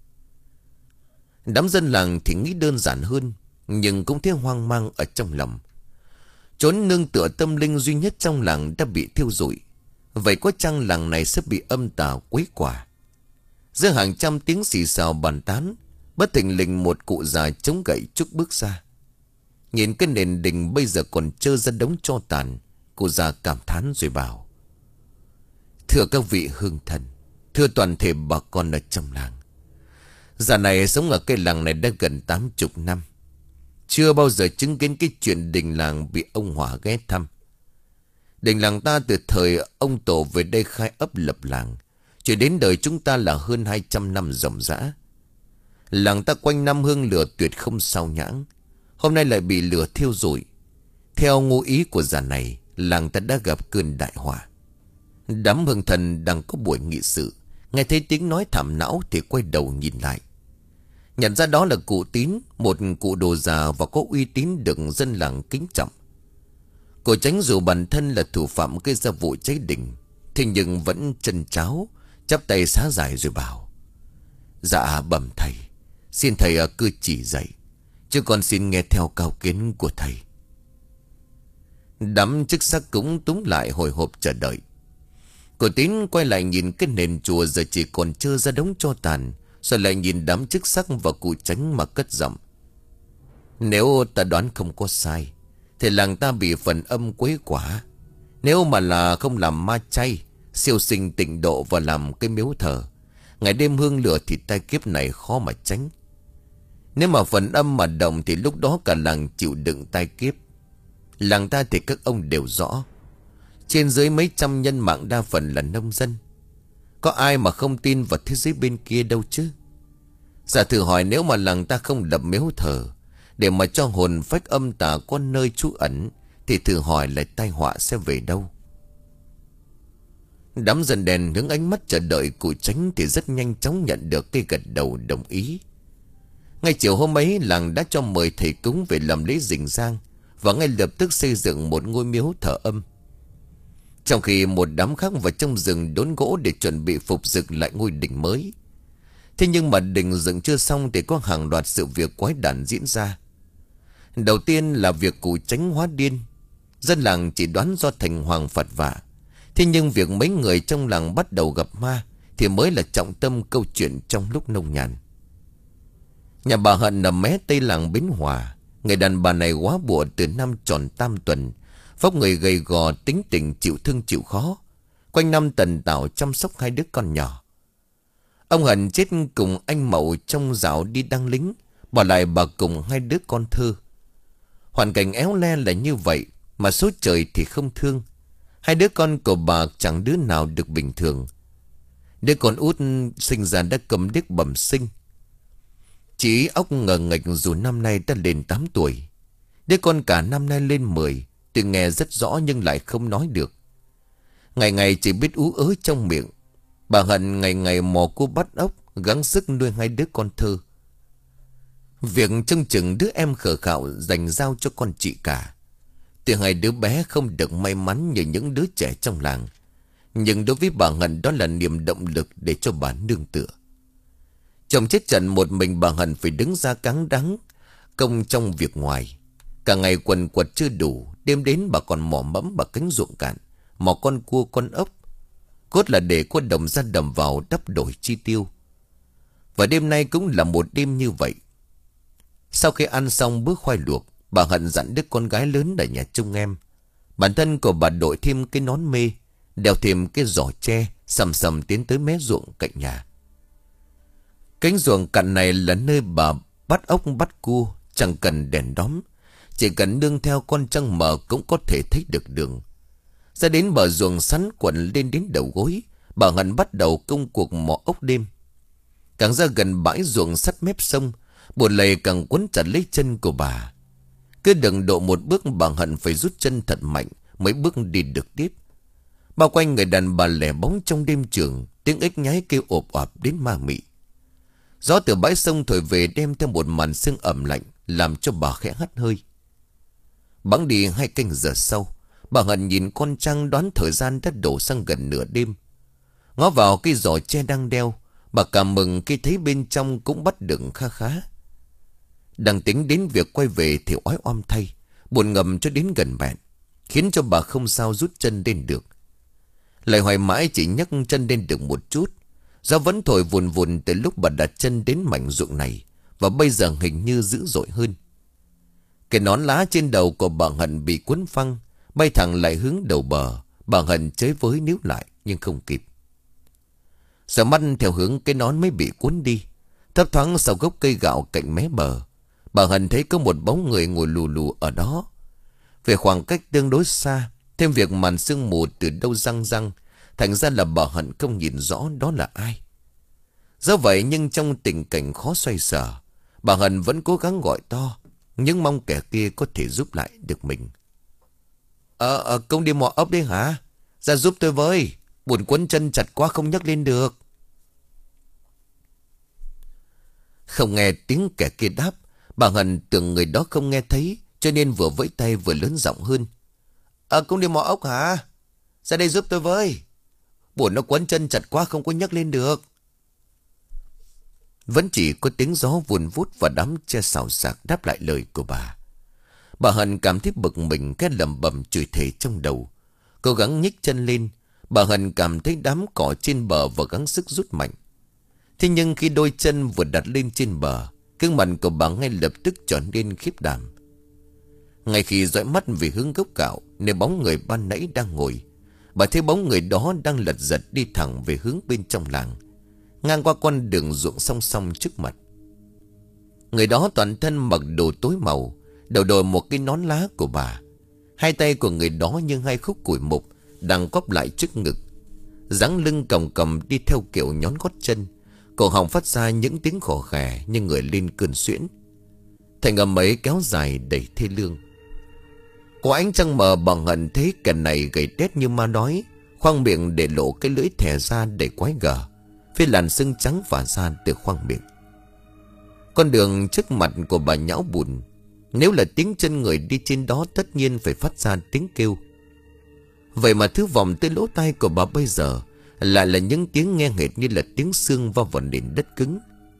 Đám dân làng thì nghĩ đơn giản hơn, nhưng cũng thấy hoang mang ở trong lòng. Chốn nương tựa tâm linh duy nhất trong làng đã bị thiêu rụi. Vậy có chăng làng này sẽ bị âm tà quấy quả? Giữa hàng trăm tiếng xì xào bàn tán, bất thình lình một cụ già chống gậy trúc bước ra. Nhìn cái nền đình bây giờ còn trơ ra đống tro tàn, cụ già cảm thán rồi bảo: thưa các vị hương thần, thưa toàn thể bà con ở trong làng, già này sống ở cái làng này đã gần tám chục năm, chưa bao giờ chứng kiến cái chuyện đình làng bị ông Hỏa ghé thăm. Đình làng ta từ thời ông tổ về đây khai ấp lập làng, chỉ đến đời chúng ta là hơn hai trăm năm ròng rã. Làng ta quanh năm hương lửa tuyệt không sao nhãng, hôm nay lại bị lửa thiêu rụi. Theo ngụ ý của già này, làng ta đã gặp cơn đại họa. Đám hương thần đang có buổi nghị sự, nghe thấy tiếng nói thảm não thì quay đầu nhìn lại. Nhận ra đó là cụ Tín, một cụ đồ già và có uy tín được dân làng kính trọng. Cụ Tránh dù bản thân là thủ phạm gây ra vụ cháy đình, thế nhưng vẫn chân cháo, chắp tay xá giải rồi bảo: dạ bẩm thầy, xin thầy cứ chỉ dạy, chứ con xin nghe theo cao kiến của thầy. Đám chức sắc cũng túng lại hồi hộp chờ đợi. Cụ Tín quay lại nhìn cái nền chùa giờ chỉ còn trơ ra đống tro tàn, rồi lại nhìn đám chức sắc và cụ Tránh mà cất giọng: nếu ta đoán không có sai, thì làng ta bị phần âm quấy quả. Nếu mà là không làm ma chay, siêu sinh tịnh độ và làm cái miếu thờ, ngày đêm hương lửa thì tai kiếp này khó mà tránh. Nếu mà phần âm mà động thì lúc đó cả làng chịu đựng tai kiếp. Làng ta thì các ông đều rõ, trên dưới mấy trăm nhân mạng đa phần là nông dân. Có ai mà không tin vào thế giới bên kia đâu chứ. Giả thử hỏi, nếu mà làng ta không lập miếu thờ để mà cho hồn phách âm tà có nơi trú ẩn, thì thử hỏi lại tai họa sẽ về đâu? Đám dân đèn hướng ánh mắt chờ đợi cụ Tránh thì rất nhanh chóng nhận được cái gật đầu đồng ý. Ngay chiều hôm ấy, làng đã cho mời thầy cúng về làm lễ rình rang, và ngay lập tức xây dựng một ngôi miếu thờ âm. Trong khi một đám khác vào trong rừng đốn gỗ để chuẩn bị phục dựng lại ngôi đình mới. Thế nhưng mà đình dựng chưa xong thì có hàng loạt sự việc quái đản diễn ra. Đầu tiên là việc cụ Tránh hóa điên. Dân làng chỉ đoán do thành hoàng phạt vạ. Thế nhưng việc mấy người trong làng bắt đầu gặp ma thì mới là trọng tâm câu chuyện trong lúc nông nhàn. Nhà bà Hận nằm mé tây làng Bến Hòa. Người đàn bà này quá bụa từ năm tròn tam tuần, vóc người gầy gò, tính tình chịu thương chịu khó, quanh năm tần tảo chăm sóc hai đứa con nhỏ. Ông Hận chết cùng anh Mậu trong dạo đi đăng lính, bỏ lại bà cùng hai đứa con thơ. Hoàn cảnh éo le là như vậy, mà số trời thì không thương. Hai đứa con của bà chẳng đứa nào được bình thường. Đứa con út sinh ra đã cầm điếc bẩm sinh. Chỉ óc ngờ nghệch dù năm nay đã lên tám tuổi. Đứa con cả năm nay lên mười, tuy nghe rất rõ nhưng lại không nói được. Ngày ngày chỉ biết ú ớ trong miệng. Bà Hận ngày ngày mò cua bắt ốc, gắng sức nuôi hai đứa con thơ. Việc trông chừng đứa em khờ khạo dành giao cho con chị cả. Tuy hai đứa bé không được may mắn như những đứa trẻ trong làng, Nhưng đối với bà Hân đó là niềm động lực để cho bà nương tựa. Chồng chết trận một mình, bà Hân phải đứng ra cáng đáng công trong việc ngoài. Cả ngày quần quật chưa đủ, đêm đến bà còn mò mẫm bà cánh ruộng cạn, mò con cua con ốc, cốt là để có đồng ra đầm vào đắp đổi chi tiêu. Và đêm nay cũng là một đêm như vậy. Sau khi ăn xong bữa khoai luộc, bà Hân dặn đứa con gái lớn ở nhà trông em. Bản thân của bà đội thêm cái nón mê, đeo thêm cái giỏ tre, sầm sầm tiến tới mé ruộng cạnh nhà. Cánh ruộng cạn này là nơi bà bắt ốc bắt cua, chẳng cần đèn đóm, chỉ cần nương theo con trăng mờ cũng có thể thấy được đường. Ra đến bờ ruộng sắn quần lên đến đầu gối, bà Hân bắt đầu công cuộc mò ốc đêm. Càng ra gần bãi ruộng sát mép sông, bùn lầy càng quấn chặt lấy chân của bà. Cứ đừng độ một bước, bà Hân phải rút chân thật mạnh mới bước đi được tiếp. Bao quanh người đàn bà lẻ bóng trong đêm trường, tiếng ếch nhái kêu ộp ộp đến ma mị. Gió từ bãi sông thổi về đem theo một màn sương ẩm lạnh, làm cho bà khẽ hắt hơi. Bẵng đi hai canh giờ sau, bà Hân nhìn con trăng đoán thời gian đã đổ sang gần nửa đêm. Ngó vào cái giỏ tre đang đeo, bà cảm mừng khi thấy bên trong cũng bắt được kha khá. Đang tính đến việc quay về thì oái oăm thay, buồn ngầm cho đến gần bẹn, khiến cho bà không sao rút chân lên được. Lại hoài mãi chỉ nhấc chân lên được một chút, gió vẫn thổi vùn vùn từ lúc bà đặt chân đến mảnh ruộng này, và bây giờ hình như dữ dội hơn. Cái nón lá trên đầu của bà Hân bị cuốn phăng, bay thẳng lại hướng đầu bờ. Bà Hân chới với níu lại nhưng không kịp. Sợ mắt theo hướng cái nón mới bị cuốn đi. Thấp thoáng sau gốc cây gạo cạnh mé bờ, bà Hân thấy có một bóng người ngồi lù lù ở đó. Về khoảng cách tương đối xa, thêm việc màn sương mù từ đâu răng răng, thành ra là bà Hân không nhìn rõ đó là ai. Do vậy nhưng trong tình cảnh khó xoay sở, bà Hân vẫn cố gắng gọi to, nhưng mong kẻ kia có thể giúp lại được mình. Ờ, ờ công đi mò ốc đấy hả? Ra giúp tôi với, buồn quấn chân chặt quá không nhấc lên được. Không nghe tiếng kẻ kia đáp, bà Hân tưởng người đó không nghe thấy, cho nên vừa vẫy tay vừa lớn giọng hơn. Ờ công đi mò ốc hả? Ra đây giúp tôi với, buồn nó quấn chân chặt quá không có nhấc lên được. Vẫn chỉ có tiếng gió vùn vút và đám tre xào xạc đáp lại lời của bà. Bà Hân cảm thấy bực mình, cái lầm bầm chửi thề trong đầu. Cố gắng nhích chân lên, bà Hân cảm thấy đám cỏ trên bờ và gắng sức rút mạnh. Thế nhưng khi đôi chân vừa đặt lên trên bờ, gương mặt của bà ngay lập tức trở nên khiếp đảm. Ngay khi dõi mắt về hướng gốc gạo, nơi bóng người ban nãy đang ngồi, bà thấy bóng người đó đang lật giật đi thẳng về hướng bên trong làng, ngang qua con đường ruộng song song trước mặt. Người đó toàn thân mặc đồ tối màu, đầu đội một cái nón lá của bà. Hai tay của người đó như hai khúc củi mục đang cóp lại trước ngực, dáng lưng còng còng đi theo kiểu nhón gót chân, cổ họng phát ra những tiếng khò khè như người lên cơn suyễn. Thành âm ấy kéo dài đầy thê lương. Có ánh trăng mờ, bà Hân thấy kẻ này gầy đét như ma đói, khoang miệng để lộ cái lưỡi thè ra đầy quái gở, phía làn sưng trắng phả ra từ khoang miệng. Con đường trước mặt của bà nhão bùn, nếu là tiếng chân người đi trên đó tất nhiên phải phát ra tiếng kêu. Vậy mà thứ vọng tới lỗ tai của bà bây giờ lại là những tiếng nghe hệt như là tiếng xương va vào nền đất cứng.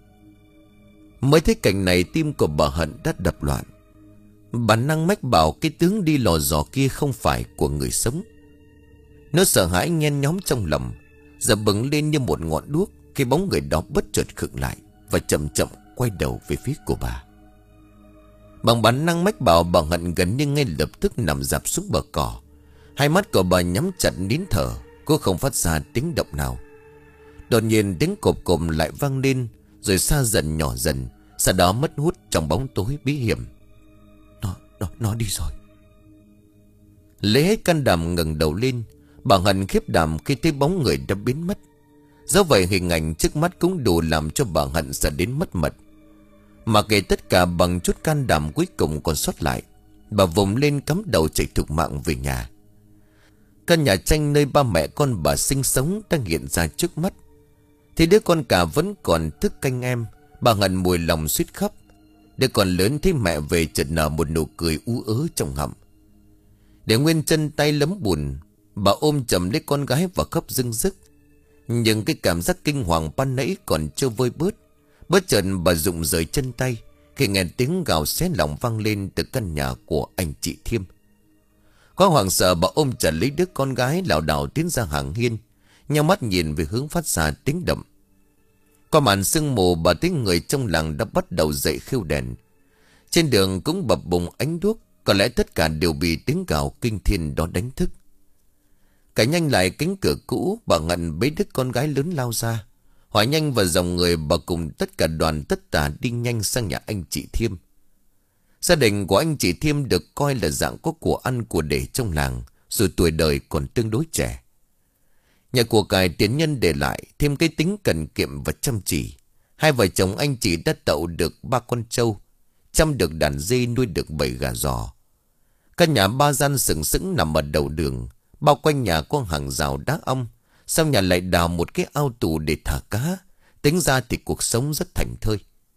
Mới thấy cảnh này, tim của bà Hân đã đập loạn. Bản năng mách bảo cái tướng đi lò dò kia không phải của người sống. Nó sợ hãi nhen nhóm trong lòng, giờ bừng lên như một ngọn đuốc khi bóng người đó bất chợt khựng lại và chậm chậm quay đầu về phía của bà. Bằng bản năng mách bảo, bà Hân gần như ngay lập tức nằm rạp xuống bờ cỏ. Hai mắt của bà nhắm chặt nín thở, cô không phát ra tiếng động nào. Đột nhiên tiếng cộp cộp lại vang lên, rồi xa dần nhỏ dần, sau đó mất hút trong bóng tối bí hiểm. Nó, nó, nó đi rồi. Lấy hết can đảm ngẩng đầu lên, bà Hân khiếp đảm khi thấy bóng người đã biến mất. Do vậy hình ảnh trước mắt cũng đủ làm cho bà Hân sợ đến mất mật. Mà kể tất cả bằng chút can đảm cuối cùng còn sót lại, bà vùng lên cắm đầu chạy thục mạng về nhà. Căn nhà tranh nơi ba mẹ con bà sinh sống đang hiện ra trước mắt. Thì đứa con cả vẫn còn thức canh em, bà Hân mùi lòng suýt khóc. Đứa con lớn thấy mẹ về chợt nở một nụ cười ú ớ trong họng. Để nguyên chân tay lấm bùn, Bà ôm chầm lấy con gái và khóc rưng rức. Nhưng cái cảm giác kinh hoàng ban nãy còn chưa vơi bớt. Bất chợt bà rụng rời chân tay khi nghe tiếng gào xé lòng vang lên từ căn nhà của anh chị Thiêm. Quá hoảng sợ, bà ôm chặt lấy đứa con gái lảo đảo tiến ra hàng hiên, nhắm mắt nhìn về hướng phát ra tiếng động. Qua màn sương mù, bà thấy người trong làng đã bắt đầu dậy khiêu đèn. Trên đường cũng bập bùng ánh đuốc. Có lẽ tất cả đều bị tiếng gào kinh thiên đó đánh thức. Cả nhanh lại cánh cửa cũ, bà Ngân bế đứa con gái lớn lao ra. Hỏi nhanh vào dòng người, bà cùng tất cả đoàn tất tả đi nhanh sang nhà anh chị Thiêm. Gia đình của anh chị Thiêm được coi là dạng có của ăn của để trong làng, dù tuổi đời còn tương đối trẻ. Nhà của cải tiền nhân để lại thêm cái tính cần kiệm và chăm chỉ. Hai vợ chồng anh chị đã tậu được ba con trâu, chăm được đàn dê, nuôi được bảy gà giò. Căn nhà ba gian sừng sững nằm ở đầu đường. Bao quanh nhà có hàng rào đá ong. Sau nhà lại đào một cái ao tù để thả cá. Tính ra thì cuộc sống rất thảnh thơi.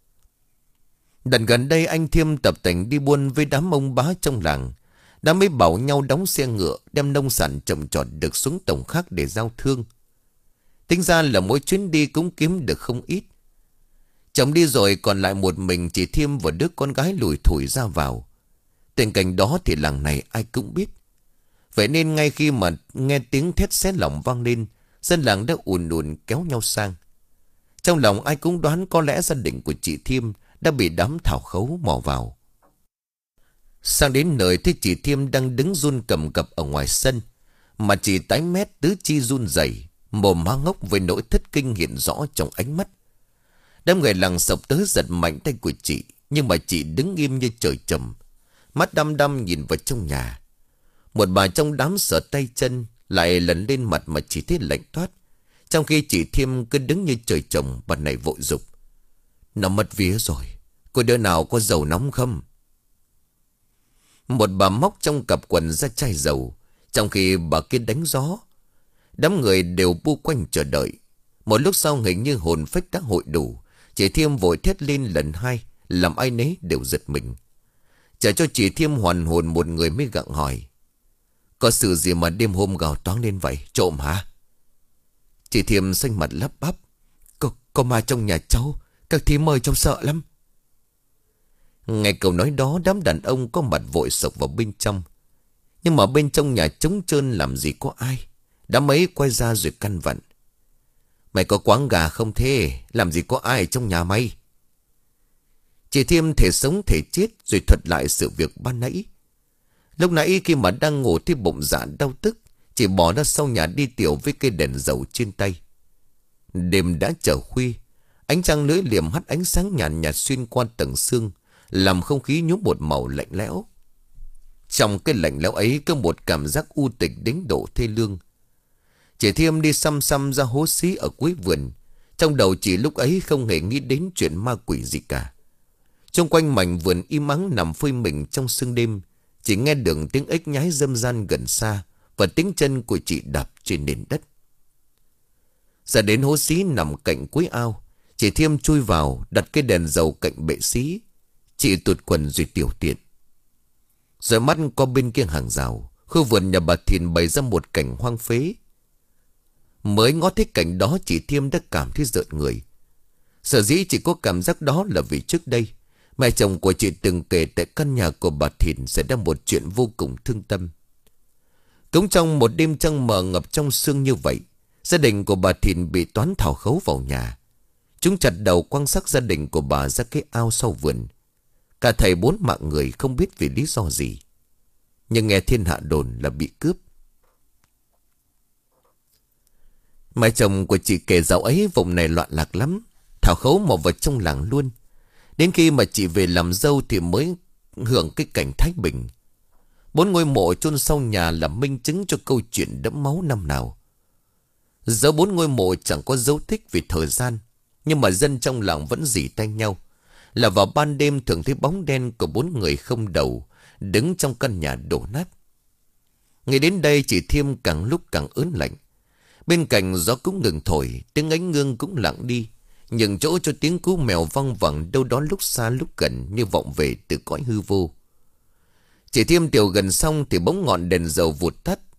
Đợt gần đây anh Thiêm tập tành đi buôn với đám ông bá trong làng. Đã mới bảo nhau đóng xe ngựa đem nông sản trồng trọt được xuống tổng khác để giao thương. Tính ra là mỗi chuyến đi cũng kiếm được không ít. Chồng đi rồi còn lại một mình chị Thiêm và đứa con gái lủi thủi ra vào. Tình cảnh đó thì làng này ai cũng biết. Vậy nên ngay khi mà nghe tiếng thét xé lòng vang lên, dân làng đã ùn ùn kéo nhau sang. Trong lòng ai cũng đoán có lẽ gia đình của chị Thiêm đã bị đám thảo khấu mò vào. Sang đến nơi thấy chị Thiêm đang đứng run cầm cập ở ngoài sân. Mà chị tái mét, tứ chi run rẩy, mồm há ngốc với nỗi thất kinh hiện rõ trong ánh mắt. Đám người làng sộc tới giật mạnh tay của chị. Nhưng mà chị đứng im như trời trầm, mắt đăm đăm nhìn vào trong nhà. Một bà trong đám sợ tay chân lại lần lên mặt mà chỉ thấy lạnh toát. Trong khi chị Thiêm cứ đứng như trời trồng, bà này vội dục: "Nó mất vía rồi, cô đứa nào có dầu nóng không?" Một bà móc trong cặp quần ra chai dầu, trong khi bà kia đánh gió. Đám người đều bu quanh chờ đợi. Một lúc sau hình như hồn phách đã hội đủ, chị Thiêm vội thét lên lần hai, làm ai nấy đều giật mình. Chờ cho chị Thiêm hoàn hồn, một người mới gặng hỏi: "Có sự gì mà đêm hôm gào toáng lên vậy? Trộm hả?" Chị Thiêm xanh mặt lắp bắp: Có, có ma trong nhà cháu, các thím ơi cháu sợ lắm." Nghe câu nói đó, đám đàn ông có mặt vội sộc vào bên trong. Nhưng mà bên trong nhà trống trơn làm gì có ai. Đám ấy quay ra rồi căn vặn: "Mày có quáng gà không thế? Làm gì có ai trong nhà mày?" Chị Thiêm thể sống thể chết rồi thuật lại sự việc ban nãy. Lúc nãy khi mà đang ngủ thì bụng dạ đau tức, chị bỏ ra sau nhà đi tiểu với cây đèn dầu trên tay. Đêm đã trở khuya, ánh trăng lưỡi liềm hắt ánh sáng nhàn nhạt xuyên qua tầng sương, làm không khí nhuốm một màu lạnh lẽo. Trong cái lạnh lẽo ấy có một cảm giác u tịch đến độ thê lương. Chị Thiêm đi xăm xăm ra hố xí ở cuối vườn. Trong đầu chị lúc ấy không hề nghĩ đến chuyện ma quỷ gì cả. Xung quanh mảnh vườn im ắng nằm phơi mình trong sương đêm. Chỉ nghe được tiếng ếch nhái râm ran gần xa và tiếng chân của chị đạp trên nền đất. Ra đến hố xí nằm cạnh cuối ao, chị Thiêm chui vào, đặt cái đèn dầu cạnh bệ xí. Chị tuột quần rồi tiểu tiện. Rồi mắt qua bên kia hàng rào, khu vườn nhà bà Thìn bày ra một cảnh hoang phế. Mới ngó thấy cảnh đó, chị Thiêm đã cảm thấy rợn người. Sở dĩ chị có cảm giác đó là vì trước đây mẹ chồng của chị từng kể tại căn nhà của bà Thìn xảy ra một chuyện vô cùng thương tâm. Cũng trong một đêm trăng mờ ngập trong sương như vậy, gia đình của bà Thìn bị toán thảo khấu vào nhà. Chúng chặt đầu quăng xác gia đình của bà ra cái ao sau vườn. Cả thầy bốn mạng người không biết vì lý do gì, nhưng nghe thiên hạ đồn là bị cướp. Mẹ chồng của chị kể dạo ấy vùng này loạn lạc lắm, thảo khấu mò vào trong làng luôn. Đến khi mà chị về làm dâu thì mới hưởng cái cảnh thái bình. Bốn ngôi mộ chôn sau nhà là minh chứng cho câu chuyện đẫm máu năm nào. Dẫu bốn ngôi mộ chẳng có dấu tích vì thời gian, nhưng mà dân trong làng vẫn rỉ tay nhau là vào ban đêm thường thấy bóng đen của bốn người không đầu đứng trong căn nhà đổ nát. Nghĩ đến đây chị Thiêm càng lúc càng ớn lạnh. Bên cạnh gió cũng ngừng thổi, tiếng ánh ngương cũng lặng đi, nhường chỗ cho tiếng cú mèo văng vẳng đâu đó lúc xa lúc gần như vọng về từ cõi hư vô. Chị Thiêm tiểu gần xong thì bỗng ngọn đèn dầu vụt tắt.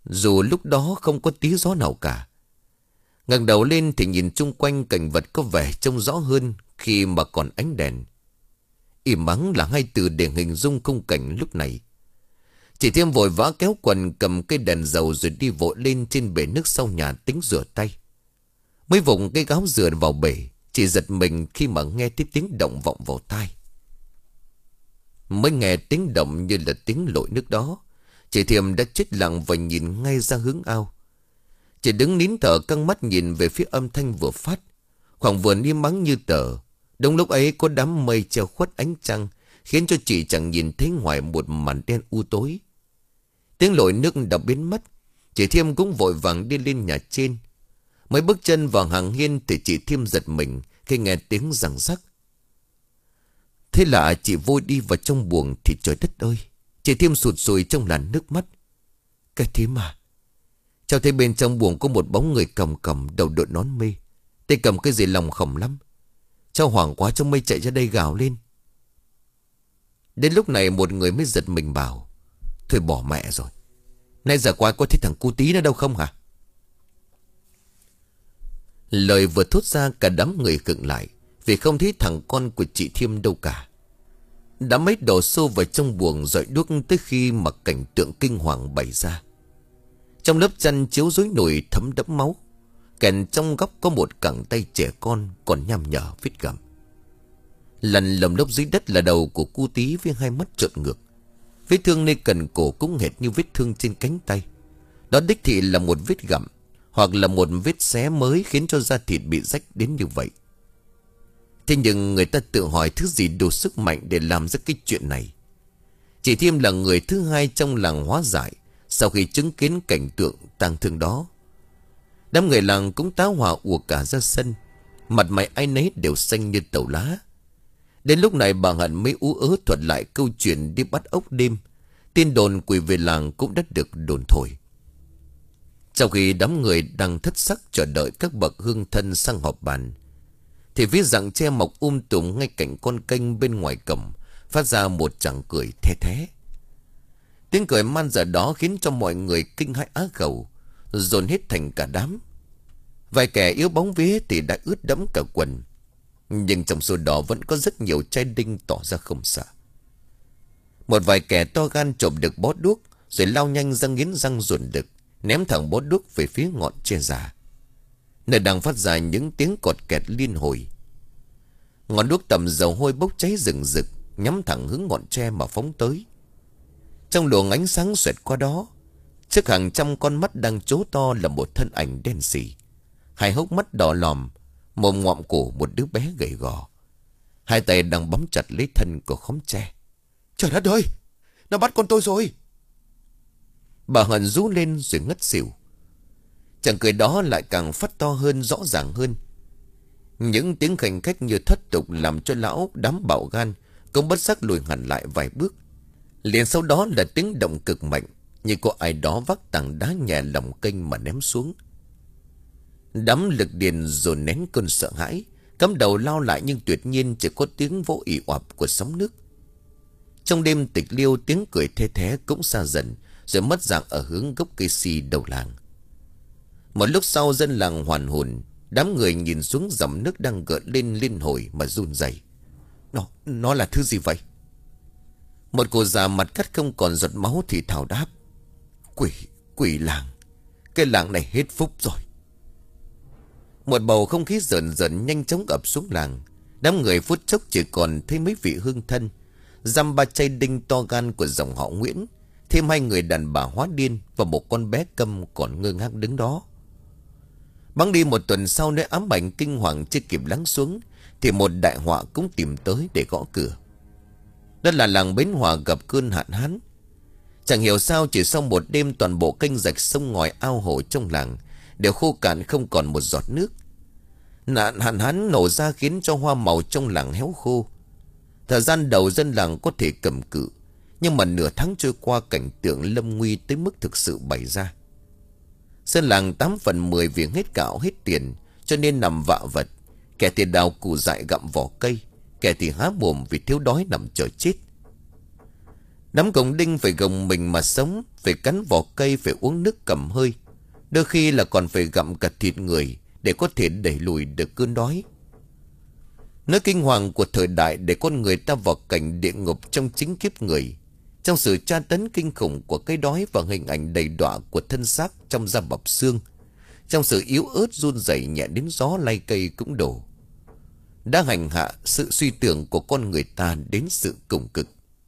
dù lúc đó không có tí gió nào cả. Ngẩng đầu lên thì nhìn chung quanh cảnh vật có vẻ trông rõ hơn khi mà còn ánh đèn. Im ắng là hai từ để hình dung khung cảnh lúc này. Chị Thiêm vội vã kéo quần cầm cây đèn dầu rồi đi vội lên trên bể nước sau nhà tính rửa tay. Mới vùng cái gáo rửa vào bể, chị giật mình khi mà nghe thấy tiếng động vọng vào tai. Mới nghe tiếng động như là tiếng lội nước đó, chị Thiêm đã chết lặng và nhìn ngay ra hướng ao. Chị đứng nín thở căng mắt nhìn về phía âm thanh vừa phát. Khoảng vườn im ắng như tờ. Đúng lúc ấy có đám mây che khuất ánh trăng, khiến cho chị chẳng nhìn thấy ngoài một màn đen u tối. Tiếng lội nước đã biến mất. Chị Thiêm cũng vội vàng đi lên nhà trên. Mới bước chân vào hàng hiên thì chị Thiêm giật mình khi nghe tiếng răng rắc. Thế là chị vội đi vào trong buồng thì trời đất ơi, chị Thiêm sụt sùi trong làn nước mắt. Cái Thiêm à? Cháu thấy bên trong buồng có một bóng người cầm cầm, đầu đội nón mê, tay cầm cái gì lòng khổng lắm. Cháu hoảng quá trong mây chạy ra đây gào lên. Đến lúc này một người mới giật mình bảo: Thôi bỏ mẹ rồi, nay giờ qua có thấy thằng cu tí nữa đâu không hả? Lời vừa thốt ra cả đám người khựng lại, vì không thấy thằng con của chị Thiêm đâu cả. Đám mấy đổ xô vào trong buồng dọi đuốc tới khi mà cảnh tượng kinh hoàng bày ra. Trong lớp chăn chiếu rối nổi thấm đẫm máu, kèn trong góc có một cẳng tay trẻ con còn nham nhở vết gặm. Lần lầm lốc dưới đất là đầu của cu tí với hai mắt trợn ngược. Vết thương nơi cần cổ cũng hệt như vết thương trên cánh tay. Đó đích thị là một vết gặm, hoặc là một vết xé mới khiến cho da thịt bị rách đến như vậy. Thế nhưng người ta tự hỏi thứ gì đủ sức mạnh để làm ra cái chuyện này. Chị Thiêm là người thứ hai trong làng hóa giải sau khi chứng kiến cảnh tượng tang thương đó. Đám người làng cũng táo hỏa ùa cả ra sân, mặt mày ai nấy đều xanh như tàu lá. Đến lúc này bà Hận mới ú ớ thuật lại câu chuyện đi bắt ốc đêm. Tin đồn quỷ về làng cũng đã được đồn thổi. Trong khi đám người đang thất sắc chờ đợi các bậc hương thân sang họp bàn, thì phía rặng tre mọc um tùm ngay cạnh con kênh bên ngoài cổng phát ra một tràng cười the thé. Tiếng cười man dở đó khiến cho mọi người kinh hãi á khẩu, dồn hết thành cả đám. Vài kẻ yếu bóng vía thì đã ướt đẫm cả quần, nhưng trong số đó vẫn có rất nhiều trai đinh tỏ ra không sợ. Một vài kẻ to gan trộm được bó đuốc rồi lao nhanh ra nghiến răng ruồn đực, ném thẳng bó đuốc về phía ngọn tre già, nơi đang phát ra những tiếng cọt kẹt liên hồi. Ngọn đuốc tầm dầu hôi bốc cháy rừng rực, nhắm thẳng hướng ngọn tre mà phóng tới. Trong luồng ánh sáng xoẹt qua đó, trước hàng trăm con mắt đang trố to là một thân ảnh đen sì, hai hốc mắt đỏ lòm, mồm ngoạm cổ một đứa bé gầy gò, hai tay đang bấm chặt lấy thân của khóm tre. Trời đất ơi, nó bắt con tôi rồi! Bà Hận rú lên rồi ngất xỉu. Chàng cười đó lại càng phát to hơn, rõ ràng hơn. Những tiếng khành khách như thất tục làm cho lão đám bạo gan cũng bất giác lùi hẳn lại vài bước. Liền sau đó là tiếng động cực mạnh, như có ai đó vác tảng đá nhẹ lòng kênh mà ném xuống. Đám lực điền dồn nén cơn sợ hãi, cắm đầu lao lại, nhưng tuyệt nhiên chỉ có tiếng vỗ ì oạp của sóng nước. Trong đêm tịch liêu, tiếng cười the thé cũng xa dần, rồi mất dạng ở hướng gốc cây si đầu làng. Một lúc sau dân làng hoàn hồn, đám người nhìn xuống dòng nước đang gợn lên liên hồi mà run rẩy. Nó, nó là thứ gì vậy? Một cô già mặt cắt không còn giọt máu thì thào đáp: Quỷ, quỷ làng, cái làng này hết phúc rồi. Một bầu không khí rợn rợn nhanh chóng ập xuống làng. Đám người phút chốc chỉ còn thấy mấy vị hương thân, dăm ba chay đinh to gan của dòng họ Nguyễn, thêm hai người đàn bà hóa điên và một con bé câm còn ngơ ngác đứng đó. Bẵng đi một tuần sau, nơi ám ảnh kinh hoàng chưa kịp lắng xuống, thì một đại họa cũng tìm tới để gõ cửa. Đó là làng Bến Hòa gặp cơn hạn hán. Chẳng hiểu sao chỉ sau một đêm, toàn bộ kênh rạch sông ngòi ao hồ trong làng đều khô cạn không còn một giọt nước. Nạn hạn hán nổ ra khiến cho hoa màu trong làng héo khô. Thời gian đầu dân làng có thể cầm cự, nhưng mà nửa tháng trôi qua, cảnh tượng lâm nguy tới mức thực sự bày ra. Dân làng tám phần mười vì hết gạo hết tiền cho nên nằm vạ vật. Kẻ thì đào củ dại gặm vỏ cây, kẻ thì há mồm vì thiếu đói nằm chờ chết. Đám cộng đinh phải gồng mình mà sống, phải cắn vỏ cây, phải uống nước cầm hơi. Đôi khi là còn phải gặm cả thịt người để có thể đẩy lùi được cơn đói. Nỗi kinh hoàng của thời đại để con người ta vào cảnh địa ngục trong chính kiếp người, trong sự tra tấn kinh khủng của cái đói và hình ảnh đầy đọa của thân xác trong da bọc xương, trong sự yếu ớt run rẩy nhẹ đến gió lay cây cũng đổ, đã hành hạ sự suy tưởng của con người ta đến sự cùng cực.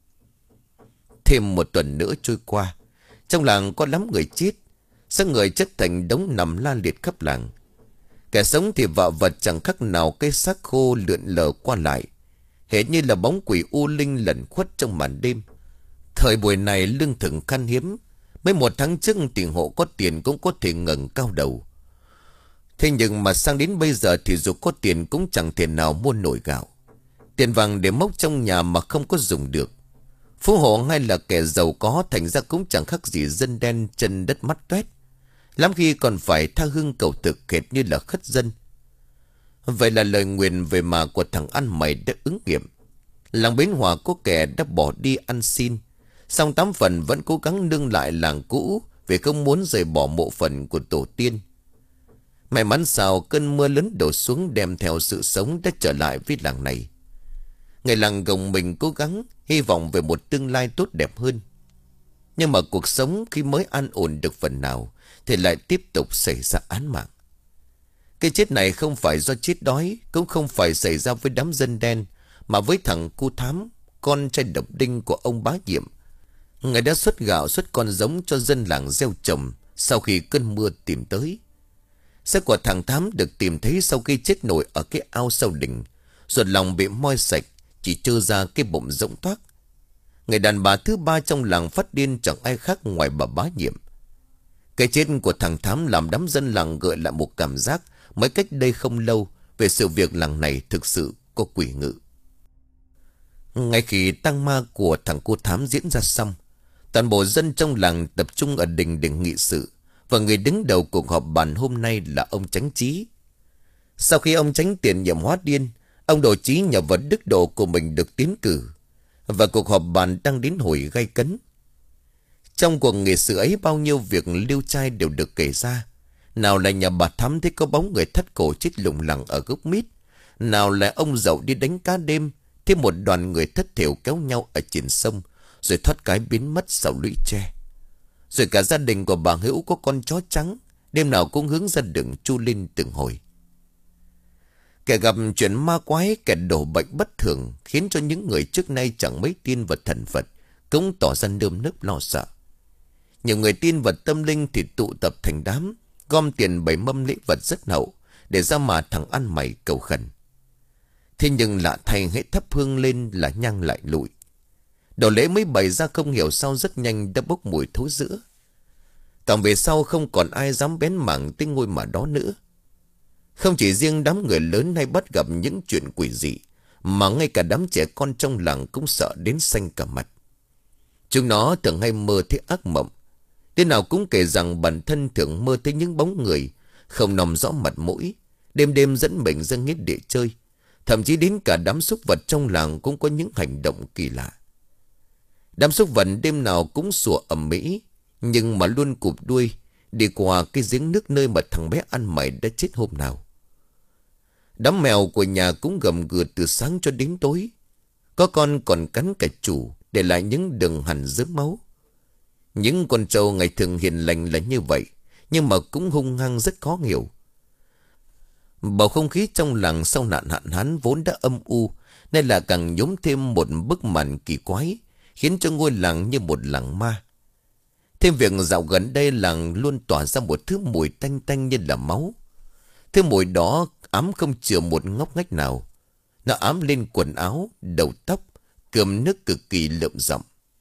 Thêm một tuần nữa trôi qua, trong làng có lắm người chết, xác người chất thành đống nằm la liệt khắp làng. Kẻ sống thì vạ vật chẳng khác nào cây xác khô lượn lờ qua lại, hệt như là bóng quỷ u linh lẩn khuất trong màn đêm. Thời buổi này lương thực khan hiếm, mấy một tháng trước tiền hộ có tiền cũng có thể ngẩng cao đầu. Thế nhưng mà sang đến bây giờ thì dù có tiền cũng chẳng thể nào mua nổi gạo. Tiền vàng để móc trong nhà mà không có dùng được. Phú hộ hay là kẻ giàu có thành ra cũng chẳng khác gì dân đen chân đất mắt toét. Lắm khi còn phải tha hương cầu thực hệt như là khất dân. Vậy là lời nguyền về mà của thằng ăn mày đã ứng nghiệm. Làng Bến Hòa có kẻ đã bỏ đi ăn xin, song tám phần vẫn cố gắng nương lại làng cũ vì không muốn rời bỏ mộ phần của tổ tiên. May mắn sao cơn mưa lớn đổ xuống đem theo sự sống đã trở lại với làng này. Người làng gồng mình cố gắng, hy vọng về một tương lai tốt đẹp hơn. Nhưng mà cuộc sống khi mới an ổn được phần nào thì lại tiếp tục xảy ra án mạng. Cái chết này không phải do chết đói, cũng không phải xảy ra với đám dân đen, mà với thằng cu Thám, con trai độc đinh của ông bá Nhiệm. Người đã xuất gạo xuất con giống cho dân làng gieo trồng sau khi cơn mưa tìm tới. Xác của thằng Thám được tìm thấy sau khi chết nổi ở cái ao sau đình, ruột lòng bị moi sạch, chỉ trơ ra cái bụng rỗng toác. Người đàn bà thứ ba trong làng phát điên chẳng ai khác ngoài bà bá Nhiệm. Cái chết của thằng Thám làm đám dân làng gợi lại một cảm giác mới cách đây không lâu về sự việc làng này thực sự có quỷ ngự. Ngay khi tang ma của thằng cô Thám diễn ra xong, toàn bộ dân trong làng tập trung ở đình để nghị sự, và người đứng đầu cuộc họp bàn hôm nay là ông Chánh Chí. Sau khi ông Chánh tiền nhiệm hóa điên, ông Đồ Chí nhờ vào đức độ của mình được tiến cử, và cuộc họp bàn đang đến hồi gay cấn. Trong cuộc nghị sự ấy, bao nhiêu việc liêu trai đều được kể ra. Nào là nhà bà Thắm thấy có bóng người thắt cổ chết lủng lẳng ở gốc mít, nào là ông Dậu đi đánh cá đêm, thêm một đoàn người thất thểu kéo nhau ở trên sông, rồi thoát cái biến mất sau lũy tre. Rồi cả gia đình của bà Hữu có con chó trắng, đêm nào cũng hướng ra đường chu lên từng hồi. Kẻ gặp chuyện ma quái, kẻ đổ bệnh bất thường, khiến cho những người trước nay chẳng mấy tin vào thần Phật cũng tỏ ra nơm nớp lo sợ. Nhiều người tin vào tâm linh thì tụ tập thành đám, gom tiền bày mâm lễ vật rất hậu để ra mà thằng ăn mày cầu khẩn. Thế nhưng lạ thay, hễ thắp hương lên là nhang lại lụi. Đồ lễ mới bày ra không hiểu sao rất nhanh đã bốc mùi thối rữa. Càng về sau không còn ai dám bén mảng tới ngôi mà đó nữa. Không chỉ riêng đám người lớn hay bắt gặp những chuyện quỷ dị, mà ngay cả đám trẻ con trong làng cũng sợ đến xanh cả mặt. Chúng nó thường hay mơ thấy ác mộng. Đêm nào cũng kể rằng bản thân thường mơ thấy những bóng người không nằm rõ mặt mũi, đêm đêm dẫn mình ra nghĩa địa chơi. Thậm chí đến cả đám súc vật trong làng cũng có những hành động kỳ lạ. Đám súc vật đêm nào cũng sủa ầm ĩ, nhưng mà luôn cụp đuôi đi qua cái giếng nước nơi mà thằng bé ăn mày đã chết hôm nào. Đám mèo của nhà cũng gầm gừ từ sáng cho đến tối. Có con còn cắn cả chủ, để lại những đường hằn rớm máu. Những con trâu ngày thường hiền lành là như vậy, nhưng mà cũng hung hăng rất khó hiểu. Bầu không khí trong làng sau nạn hạn hán vốn đã âm u, nên là càng nhốm thêm một bức màn kỳ quái, khiến cho ngôi làng như một làng ma. Thêm việc dạo gần đây làng luôn tỏa ra một thứ mùi tanh tanh như là máu. Thứ mùi đó ám không chừa một ngóc ngách nào. Nó ám lên quần áo, đầu tóc, cơm nước cực kỳ lợm giọng.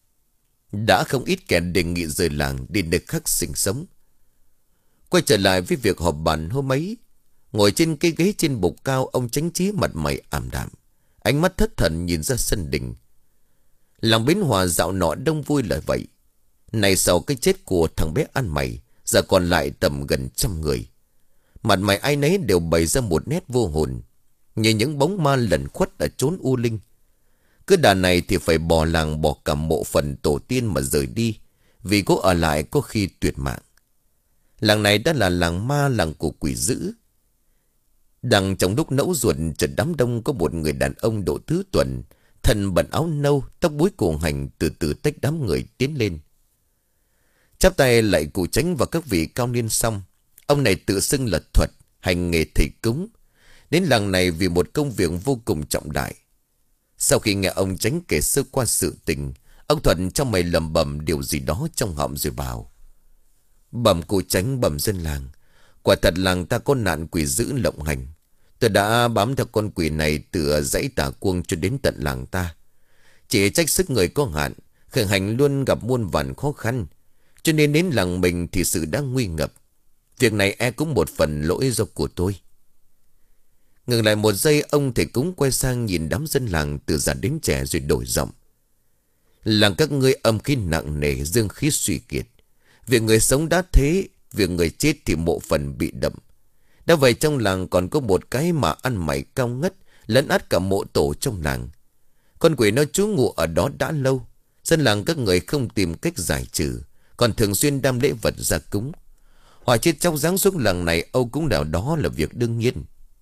Đã không ít kẻ đề nghị rời làng đi nơi khác sinh sống. Quay trở lại với việc họp bàn hôm ấy, ngồi trên cái ghế trên bục cao, ông Chánh Chí mặt mày ảm đạm, ánh mắt thất thần nhìn ra sân đình. Làng Bến Hòa dạo nọ đông vui là vậy. Này sau cái chết của thằng bé ăn mày, giờ còn lại tầm gần trăm người. Mặt mày ai nấy đều bày ra một nét vô hồn, như những bóng ma lẩn khuất ở chốn u linh. Cứ đà này thì phải bỏ làng bỏ cả mộ phần tổ tiên mà rời đi. Vì có ở lại có khi tuyệt mạng. Làng này đã là làng ma, làng của quỷ dữ. Đang trong lúc nẫu ruột, chợt đám đông có một người đàn ông độ tứ tuần, thân bận áo nâu, tóc búi cổ hành, từ từ tách đám người tiến lên. Chắp tay lại cụ Chánh và các vị cao niên xong, ông này tự xưng là Thuật, hành nghề thầy cúng, đến làng này vì một công việc vô cùng trọng đại. Sau khi nghe ông Chánh kể sơ qua sự tình, ông Thuật trong mày lầm bầm điều gì đó trong họng rồi bảo: Bẩm cụ Chánh, bẩm dân làng, quả thật làng ta có nạn quỷ dữ lộng hành. Tôi đã bám theo con quỷ này từ dãy Tả Cuông cho đến tận làng ta. Chỉ trách sức người có hạn, khởi hành luôn gặp muôn vàn khó khăn, cho nên đến làng mình thì sự đã nguy ngập. Việc này e cũng một phần lỗi do của tôi. Ngừng lại một giây, ông thầy cúng quay sang nhìn đám dân làng từ già đến trẻ rồi đổi giọng: Làng các ngươi âm khí nặng nề, dương khí suy kiệt. Việc người sống đã thế, việc người chết thì mộ phần bị đậm. Đã vậy trong làng còn có một cái mà ăn mày cao ngất, lấn át cả mộ tổ trong làng. Con quỷ nó trú ngụ ở đó đã lâu. Dân làng các người không tìm cách giải trừ, còn thường xuyên đem lễ vật ra cúng. Họa chết trong giáng xuống làng này âu cũng nào đó là việc đương nhiên.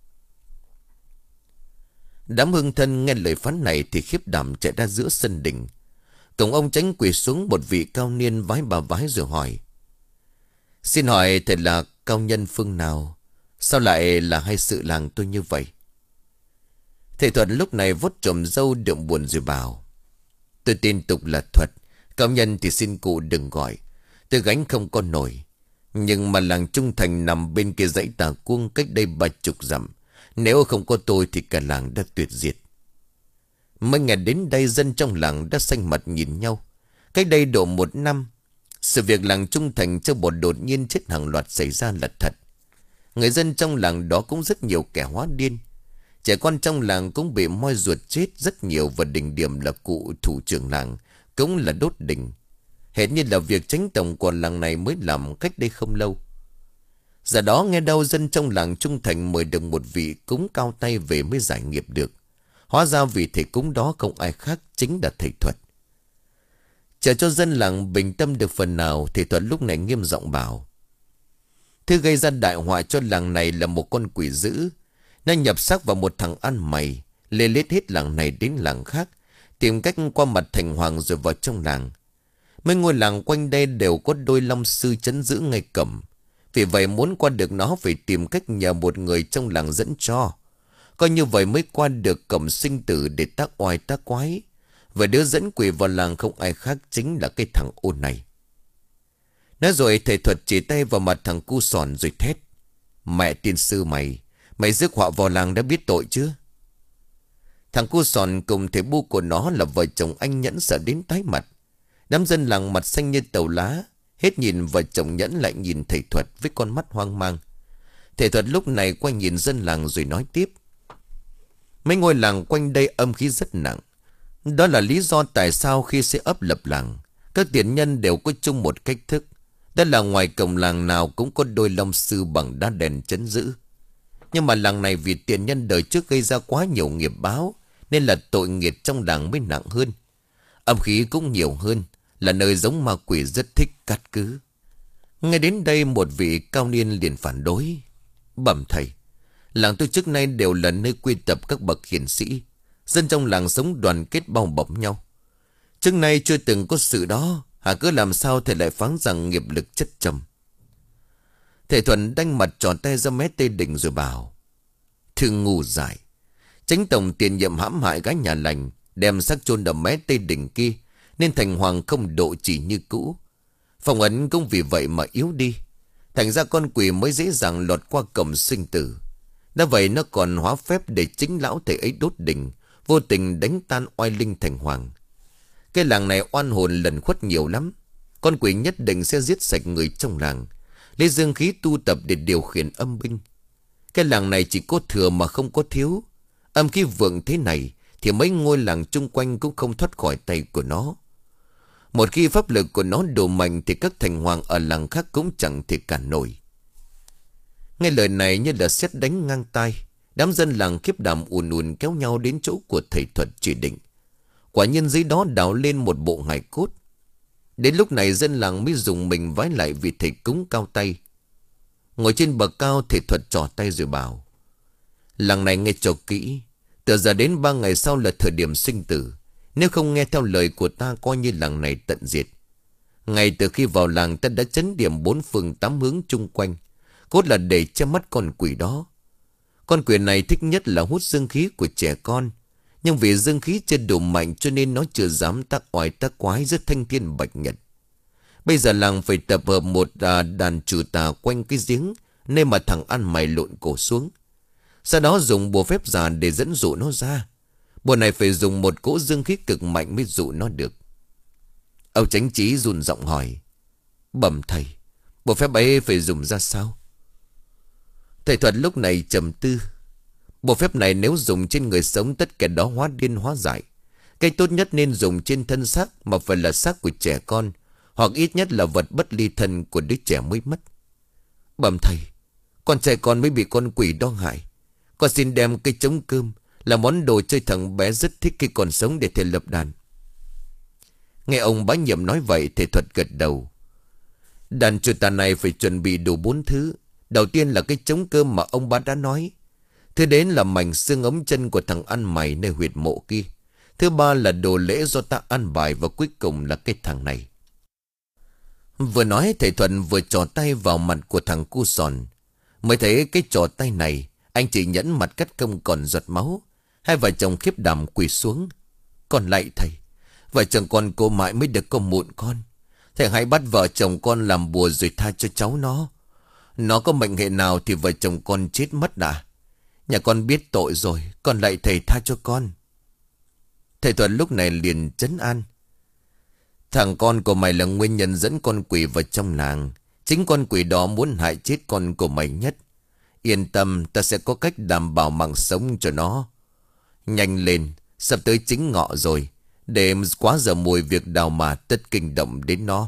Đám hương thân nghe lời phán này thì khiếp đảm chạy ra giữa sân đình. Cổng ông Chánh quỳ xuống một vị cao niên vái bà vái rồi hỏi: Xin hỏi thầy là cao nhân phương nào? Sao lại là hay sự làng tôi như vậy? Thầy Thuật lúc này vuốt tròm râu đượm buồn rồi bảo: Tôi tên tục là Thuật, cao nhân thì xin cụ đừng gọi. Tôi gánh không có nổi. Nhưng mà làng Trung Thành nằm bên kia dãy Tả Cuông cách đây ba chục dặm. Nếu không có tôi thì cả làng đã tuyệt diệt. Mới nghe đến đây, dân trong làng đã xanh mặt nhìn nhau. Cách đây độ một năm, sự việc làng Trung Thành châu bò đột nhiên chết hàng loạt xảy ra là thật. Người dân trong làng đó cũng rất nhiều kẻ hóa điên. Trẻ con trong làng cũng bị moi ruột chết rất nhiều. Và đỉnh điểm là cụ thủ trưởng làng cũng là đốt đình. Hệt như là việc Chánh tổng của làng này mới làm cách đây không lâu. Giờ đó nghe đâu dân trong làng Trung Thành mời được một vị cúng cao tay về mới giải nghiệp được. Hóa ra vị thầy cúng đó không ai khác chính là thầy Thuật. Chờ cho dân làng bình tâm được phần nào, thầy Thuật lúc này nghiêm giọng bảo: Thứ gây ra đại họa cho làng này là một con quỷ dữ. Nó nhập xác vào một thằng ăn mày, lê lết hết làng này đến làng khác, tìm cách qua mặt thành hoàng rồi vào trong làng. Mấy ngôi làng quanh đây đều có đôi long sư trấn giữ ngay cổng. Vì vậy muốn qua được nó phải tìm cách nhờ một người trong làng dẫn cho. Coi như vậy mới qua được cổng sinh tử để tác oai tác quái. Và đứa dẫn quỷ vào làng không ai khác chính là cái thằng ôn này. Nói rồi thầy Thuật chỉ tay vào mặt thằng cu sòn rồi thét: Mẹ tiên sư mày, mày rước họa vào làng đã biết tội chưa? Thằng cu sòn cùng thầy bu của nó là vợ chồng anh Nhẫn sợ đến tái mặt. Đám dân làng mặt xanh như tàu lá, hết nhìn vợ chồng Nhẫn lại nhìn thầy Thuật với con mắt hoang mang. Thầy Thuật lúc này quay nhìn dân làng rồi nói tiếp: Mấy ngôi làng quanh đây âm khí rất nặng. Đó là lý do tại sao khi xây ấp lập làng, các tiền nhân đều có chung một cách thức. Đó là ngoài cổng làng nào cũng có đôi long sư bằng đá đèn trấn giữ. Nhưng mà làng này vì tiền nhân đời trước gây ra quá nhiều nghiệp báo, nên là tội nghiệp trong làng mới nặng hơn. Âm khí cũng nhiều hơn, là nơi giống ma quỷ rất thích cát cứ. Ngay đến đây một vị cao niên liền phản đối: Bẩm thầy, làng tôi trước nay đều là nơi quy tập các bậc hiền sĩ. Dân trong làng sống đoàn kết bao bọc nhau. Trước nay chưa từng có sự đó. Hả cứ làm sao thầy lại phán rằng nghiệp lực chất chồng? Thầy Thuần đanh mặt tròn tay ra mé tây đỉnh rồi bảo: Thương ngu dại, Chánh tổng tiền nhiệm hãm hại gái nhà lành, đem xác chôn ở mé tây đỉnh kia, nên thành hoàng không độ chỉ như cũ. Phong ấn cũng vì vậy mà yếu đi. Thành ra con quỷ mới dễ dàng lọt qua cổng sinh tử. Đã vậy nó còn hóa phép để chính lão thầy ấy đốt đỉnh, vô tình đánh tan oai linh thành hoàng. Cái làng này oan hồn lần khuất nhiều lắm. Con quỷ nhất định sẽ giết sạch người trong làng, lấy dương khí tu tập để điều khiển âm binh. Cái làng này chỉ có thừa mà không có thiếu. Âm khí vượng thế này thì mấy ngôi làng chung quanh cũng không thoát khỏi tay của nó. Một khi pháp lực của nó đổ mạnh thì các thành hoàng ở làng khác cũng chẳng thể cản nổi. Nghe lời này như là sét đánh ngang tai. Đám dân làng khiếp đảm ùn ùn kéo nhau đến chỗ của thầy Thuật chỉ định. Quả nhiên dưới đó đào lên một bộ hài cốt. Đến lúc này dân làng mới dùng mình vái lại vị thầy cúng cao tay. Ngồi trên bậc cao, thầy Thuật trỏ tay rồi bảo: làng này nghe cho kỹ, từ giờ đến ba ngày sau là thời điểm sinh tử. Nếu không nghe theo lời của ta, coi như làng này tận diệt. Ngay từ khi vào làng, ta đã chấn điểm bốn phương tám hướng chung quanh, cốt là để che mắt con quỷ đó. Con quỷ này thích nhất là hút dương khí của trẻ con, nhưng vì dương khí chưa đủ mạnh cho nên nó chưa dám tác oai tác quái giữa thanh thiên bạch nhật. Bây giờ làng phải tập hợp một à, đàn trừ tà quanh cái giếng nơi mà thằng ăn mày lộn cổ xuống. Sau đó dùng bùa phép giả để dẫn dụ nó ra. Bùa này phải dùng một cỗ dương khí cực mạnh mới dụ nó được. Ông Chánh Trí run giọng hỏi: bẩm thầy, bùa phép ấy phải dùng ra sao? Thầy Thuật lúc này trầm tư. Bộ phép này nếu dùng trên người sống, tất cả đó hóa điên hóa dại. Cách tốt nhất nên dùng trên thân xác, mà phải là xác của trẻ con, hoặc ít nhất là vật bất ly thân của đứa trẻ mới mất. Bẩm thầy, con trẻ con mới bị con quỷ đó hại. Con xin đem cây trống cơm là món đồ chơi thằng bé rất thích khi còn sống để thầy lập đàn. Nghe ông bá nhiệm nói vậy, thầy Thuật gật đầu. Đàn trừ tà này phải chuẩn bị đủ bốn thứ. Đầu tiên là cái trống cơm mà ông bá đã nói. Thứ đến là mảnh xương ống chân của thằng ăn mày nơi huyệt mộ kia. Thứ ba là đồ lễ do ta ăn bài. Và cuối cùng là cái thằng này. Vừa nói thầy Thuận vừa trò tay vào mặt của thằng cu sòn. Mới thấy cái trò tay này, anh chị nhẫn mặt cắt công còn giọt máu. Hai vợ chồng khiếp đảm quỳ xuống. Còn lại thầy, vợ chồng con cô mãi mới được có mụn con. Thầy hãy bắt vợ chồng con làm bùa rồi tha cho cháu nó. Nó có mệnh hệ nào thì vợ chồng con chết mất đã. Nhà con biết tội rồi, còn lại thầy tha cho con. Thầy Thuận lúc này liền trấn an. Thằng con của mày là nguyên nhân dẫn con quỷ vào trong làng. Chính con quỷ đó muốn hại chết con của mày nhất. Yên tâm, ta sẽ có cách đảm bảo mạng sống cho nó. Nhanh lên, sắp tới chính ngọ rồi. Để quá giờ mùi việc đào mà tất kinh động đến nó.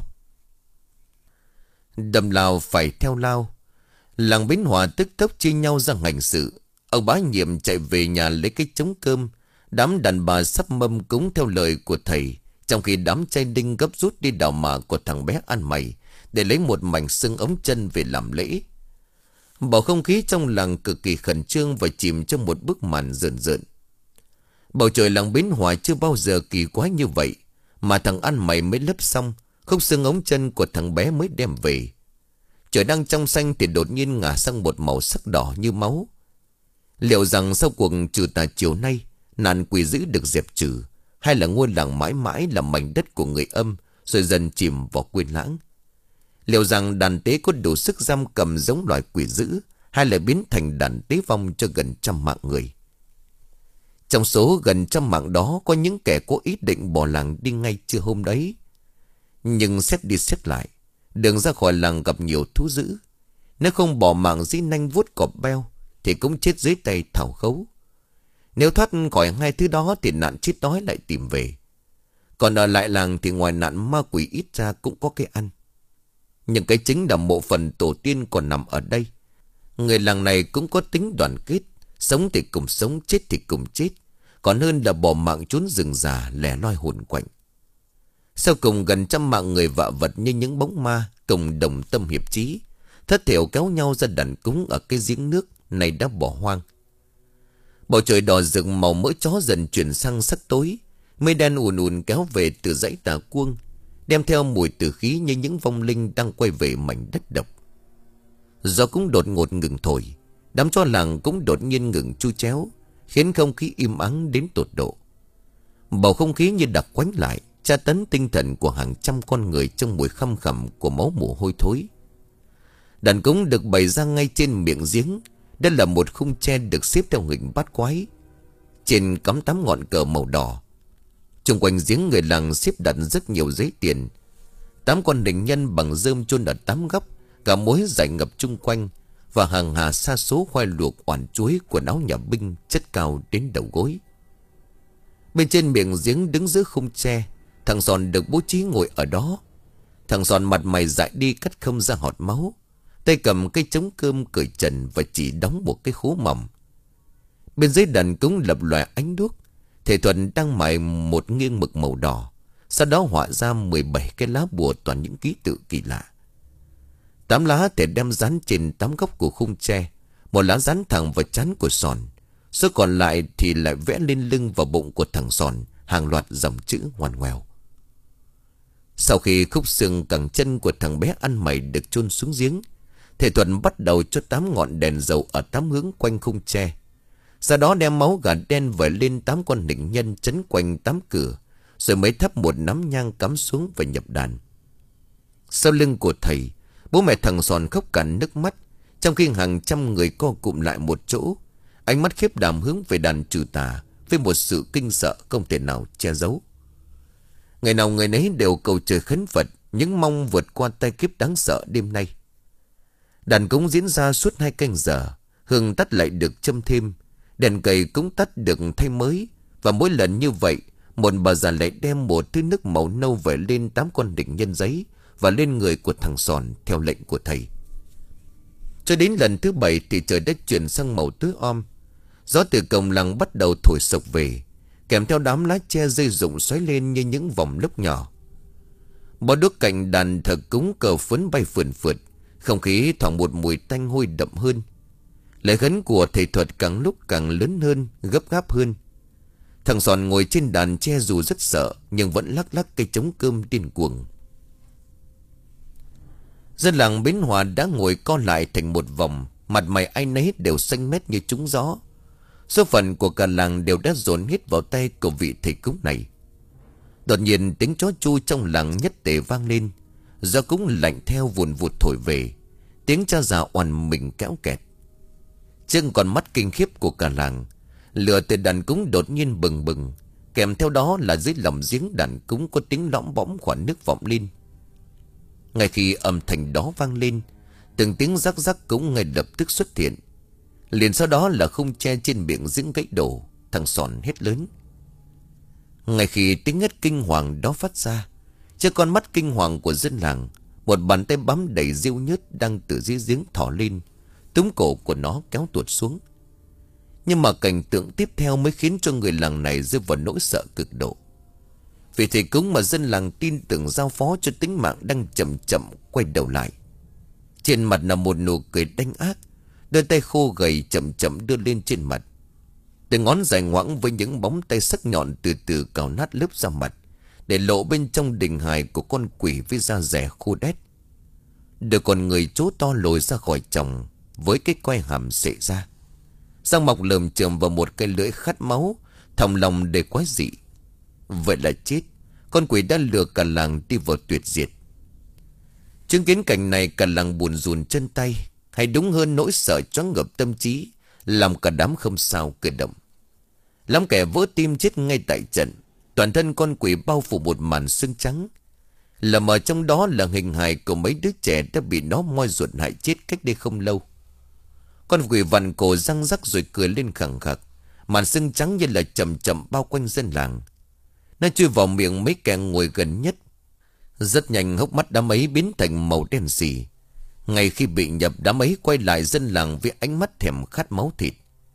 Đầm lao phải theo lao. Làng Bến Hòa tức tốc chia nhau ra hành sự. Ông bá nhiệm chạy về nhà lấy cái trống cơm. Đám đàn bà sắp mâm cúng theo lời của thầy. Trong khi đám trai đinh gấp rút đi đào mả của thằng bé ăn mày, để lấy một mảnh xương ống chân về làm lễ. Bầu không khí trong làng cực kỳ khẩn trương và chìm trong một bức màn rợn rợn. Bầu trời làng Bến Hòa chưa bao giờ kỳ quái như vậy. Mà thằng ăn mày mới lấp xong, khúc xương ống chân của thằng bé mới đem về. Trời đang trong xanh thì đột nhiên ngả sang một màu sắc đỏ như máu. Liệu rằng sau cuộc trừ tà chiều nay, nạn quỷ dữ được dẹp trừ, hay là ngôi làng mãi mãi là mảnh đất của người âm, rồi dần chìm vào quên lãng? Liệu rằng đàn tế có đủ sức giam cầm giống loài quỷ dữ, hay là biến thành đàn tế vong cho gần trăm mạng người? Trong số gần trăm mạng đó, có những kẻ có ý định bỏ làng đi ngay trưa hôm đấy. Nhưng xét đi xét lại, đường ra khỏi làng gặp nhiều thú dữ. Nếu không bỏ mạng dưới nanh vuốt cọp beo, thì cũng chết dưới tay thảo khấu. Nếu thoát khỏi hai thứ đó thì nạn chết đói lại tìm về. Còn ở lại làng thì ngoài nạn ma quỷ ít ra cũng có cái ăn. Nhưng cái chính là mộ phần tổ tiên còn nằm ở đây. Người làng này cũng có tính đoàn kết. Sống thì cùng sống, chết thì cùng chết. Còn hơn là bỏ mạng trốn rừng già lẻ loi hồn quạnh. Sau cùng gần trăm mạng người vạ vật như những bóng ma cùng đồng tâm hiệp chí, thất thểu kéo nhau ra đàn cúng ở cái giếng nước này đã bỏ hoang. Bầu trời đỏ rực màu mỡ chó dần chuyển sang sắc tối. Mây đen ùn ùn kéo về từ dãy Tà Cuông, đem theo mùi tử khí như những vong linh đang quay về mảnh đất độc. Gió cũng đột ngột ngừng thổi. Đám chó làng cũng đột nhiên ngừng chu chéo, khiến không khí im ắng đến tột độ. Bầu không khí như đặc quánh lại, tra tấn tinh thần của hàng trăm con người trong mùi khăm khẳm của máu mủ hôi thối. Đàn cúng được bày ra ngay trên miệng giếng. Đây là một khung tre được xếp theo hình bát quái. Trên cắm tám ngọn cờ màu đỏ. Xung quanh giếng người làng xếp đặt rất nhiều giấy tiền. Tám con đình nhân bằng rơm chôn ở tám góc, cả mối dải ngập chung quanh. Và hàng hà sa số khoai luộc oản chuối, quần áo nhà binh chất cao đến đầu gối. Bên trên miệng giếng đứng giữa khung tre, thằng Giòn được bố trí ngồi ở đó. Thằng Giòn mặt mày dại đi cắt không ra hột máu, tay cầm cây trống cơm cởi trần và chỉ đóng một cái khố mỏng. Bên dưới đàn cúng lập lòe ánh đuốc. Thầy Thuận đang mài một nghiêng mực màu đỏ, sau đó họa ra mười bảy cái lá bùa toàn những ký tự kỳ lạ. Tám lá thầy đem dán trên tám góc của khung tre, một lá dán thẳng vào trán của Sòn, số còn lại thì lại vẽ lên lưng và bụng của thằng Sòn hàng loạt dòng chữ ngoằn ngoèo. Sau khi khúc xương cẳng chân của thằng bé ăn mày được chôn xuống giếng, thầy Thuận bắt đầu cho tám ngọn đèn dầu ở tám hướng quanh khung tre. Sau đó đem máu gà đen vẩy lên tám con nịnh nhân trấn quanh tám cửa, rồi mới thắp một nắm nhang cắm xuống và nhập đàn. Sau lưng của thầy, bố mẹ thằng Sòn khóc cạn nước mắt, trong khi hàng trăm người co cụm lại một chỗ, ánh mắt khiếp đảm hướng về đàn trừ tà với một sự kinh sợ không thể nào che giấu. Ngày nào người nấy đều cầu trời khấn Phật, những mong vượt qua tai kiếp đáng sợ đêm nay. Đàn cúng diễn ra suốt hai canh giờ, hương tắt lại được châm thêm, đèn cầy cũng tắt được thay mới, và mỗi lần như vậy, một bà già lại đem một thứ nước màu nâu vẩy lên tám con đỉnh nhân giấy và lên người của thằng Sòn theo lệnh của thầy. Cho đến lần thứ bảy thì trời đất chuyển sang màu tối om. Gió từ cổng làng bắt đầu thổi sộc về, kèm theo đám lá tre rơi rụng xoáy lên như những vòng lốc nhỏ. Bó đuốc cạnh đàn thờ cúng cờ phấn bay phườn phượt, không khí thoảng một mùi tanh hôi đậm hơn. Lời khấn của thầy Thuật càng lúc càng lớn hơn, gấp gáp hơn. Thằng Sòn ngồi trên đàn tre dù rất sợ, nhưng vẫn lắc lắc cây trống cơm điên cuồng. Dân làng Bến Hòa đã ngồi co lại thành một vòng, mặt mày ai nấy đều xanh mét như trúng gió. Số phận của cả làng đều đã dồn hết vào tay của vị thầy cúng này. Đột nhiên tiếng chó chu trong làng nhất tề vang lên, gió cũng lạnh theo vùn vụt thổi về, tiếng cha già oằn mình kéo kẹt. Trên con mắt kinh khiếp của cả làng, lửa từ đàn cúng đột nhiên bừng bừng, kèm theo đó là dưới lòng giếng đàn cúng có tiếng lõm bõm khoản nước vọng lên. Ngay khi âm thanh đó vang lên, từng tiếng rắc rắc cũng ngay lập tức xuất hiện. Liền sau đó là khung tre trên miệng giếng gãy đổ. Thằng Sòn hét lớn. Ngay khi tiếng hét kinh hoàng đó phát ra, trước con mắt kinh hoàng của dân làng, một bàn tay bám đầy rêu nhớt đang từ dưới giếng thỏ lên, túm cổ của nó kéo tuột xuống. Nhưng mà cảnh tượng tiếp theo mới khiến cho người làng này rơi vào nỗi sợ cực độ. Vì thầy cúng mà dân làng tin tưởng giao phó cho tính mạng đang chậm chậm quay đầu lại. Trên mặt là một nụ cười đanh ác, đôi tay khô gầy chậm chậm đưa lên trên mặt. Từng ngón dài ngoãng với những bóng tay sắc nhọn từ từ cào nát lớp da mặt, để lộ bên trong đình hài của con quỷ với da rẻ khô đét. Đôi con người chố to lồi ra khỏi chồng với cái quai hàm xệ ra, răng mọc lởm chởm vào một cái lưỡi khát máu, thòng lòng để quái dị. Vậy là chết, con quỷ đã lừa cả làng đi vào tuyệt diệt. Chứng kiến cảnh này, cả làng buồn rùn chân tay, hay đúng hơn nỗi sợ choáng ngợp tâm trí, làm cả đám không sao cử động. Lắm kẻ vỡ tim chết ngay tại trận, toàn thân con quỷ bao phủ một màn sương trắng. Lầm ở trong đó là hình hài của mấy đứa trẻ đã bị nó moi ruột hại chết cách đây không lâu. Con quỷ vặn cổ răng rắc rồi cười lên khẳng khặc, màn sương trắng như là chậm chậm bao quanh dân làng. Nó chui vào miệng mấy kẻ ngồi gần nhất. Rất nhanh hốc mắt đám ấy biến thành màu đen xì. Ngay khi bị nhập, đám ấy quay lại dân làng với ánh mắt thèm khát máu thịt.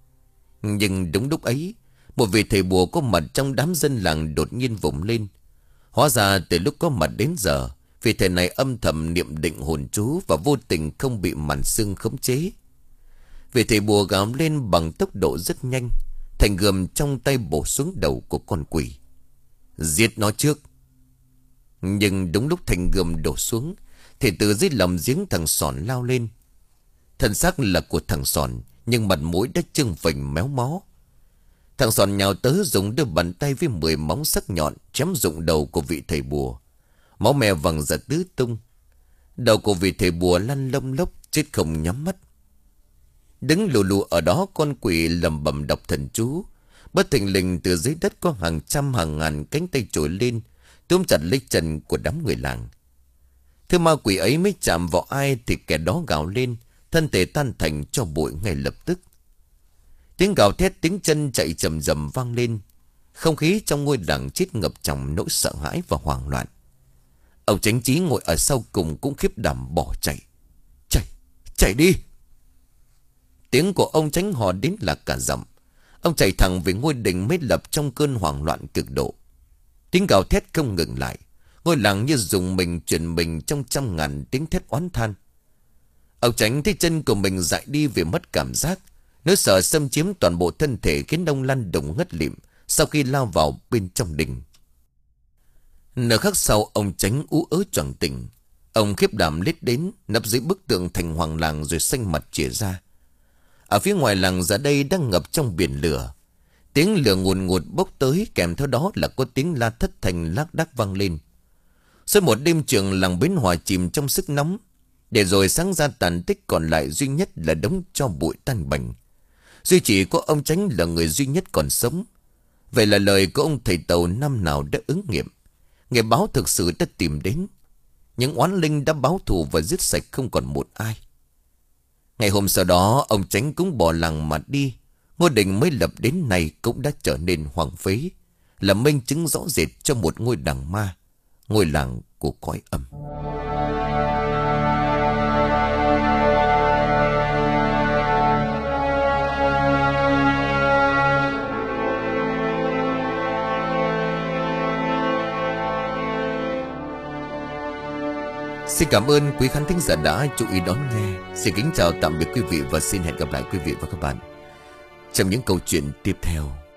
Nhưng đúng lúc ấy, một vị thầy bùa có mặt trong đám dân làng đột nhiên vùng lên. Hóa ra từ lúc có mặt đến giờ, vị thầy này âm thầm niệm định hồn chú và vô tình không bị màn sương khống chế. Vị thầy bùa gào lên bằng tốc độ rất nhanh, thành gươm trong tay bổ xuống đầu của con quỷ. Giết nó trước. Nhưng đúng lúc thành gươm đổ xuống, thì từ dưới lòng giếng thằng Sòn lao lên. Thân xác là của thằng Sòn, nhưng mặt mũi đã trương phình méo mó. Thằng Sòn nhào tới dùng đôi bàn tay với mười móng sắc nhọn chém rụng đầu của vị thầy bùa. Máu me văng ra tứ tung. Đầu của vị thầy bùa lăn lông lốc, chết không nhắm mắt. Đứng lù lù ở đó, con quỷ lầm bầm đọc thần chú. Bất thình lình từ dưới đất có hàng trăm hàng ngàn cánh tay trồi lên, túm chặt lấy chân của đám người làng. Thứ ma quỷ ấy mới chạm vào ai thì kẻ đó gào lên, thân thể tan thành cho bụi ngay lập tức. Tiếng gào thét, tiếng chân chạy rầm rầm vang lên. Không khí trong ngôi làng chết ngập trong nỗi sợ hãi và hoảng loạn. Ông Chánh Chí ngồi ở sau cùng cũng khiếp đảm bỏ chạy. Chạy, chạy đi! Tiếng của ông Chánh hò đến là cả giọng. Ông chạy thẳng về ngôi đình mới lập trong cơn hoảng loạn cực độ. Tiếng gào thét không ngừng lại. Ngôi làng như dùng mình chuyển mình trong trăm ngàn tiếng thét oán than. Ông Chánh thấy chân của mình dại đi vì mất cảm giác. Nỗi sợ xâm chiếm toàn bộ thân thể khiến ông lăn đùng ngất lịm sau khi lao vào bên trong đình. Nửa khắc sau ông Chánh ú ớ choàng tỉnh. Ông khiếp đảm lết đến nấp dưới bức tượng thành hoàng làng rồi xanh mặt chĩa ra. Ở phía ngoài làng giờ đây đang ngập trong biển lửa. Tiếng lửa ngùn ngụt bốc tới, kèm theo đó là có tiếng la thất thanh lác đác vang lên. Sau một đêm trường, làng Bến Hòa chìm trong sức nóng, để rồi sáng ra tàn tích còn lại duy nhất là đống tro bụi tan bành. Duy chỉ có ông Chánh là người duy nhất còn sống. Vậy là lời của ông thầy Tàu năm nào đã ứng nghiệm. Ngày báo thực sự đã tìm đến. Những oán linh đã báo thù và giết sạch không còn một ai. Ngày hôm sau đó, ông Chánh cũng bỏ làng mà đi. Ngôi đình mới lập đến nay cũng đã trở nên hoang phế, là minh chứng rõ rệt cho một ngôi làng ma, ngôi làng của cõi âm. Xin cảm ơn quý khán thính giả đã chú ý đón nghe. Xin kính chào tạm biệt quý vị và xin hẹn gặp lại quý vị và các bạn trong những câu chuyện tiếp theo.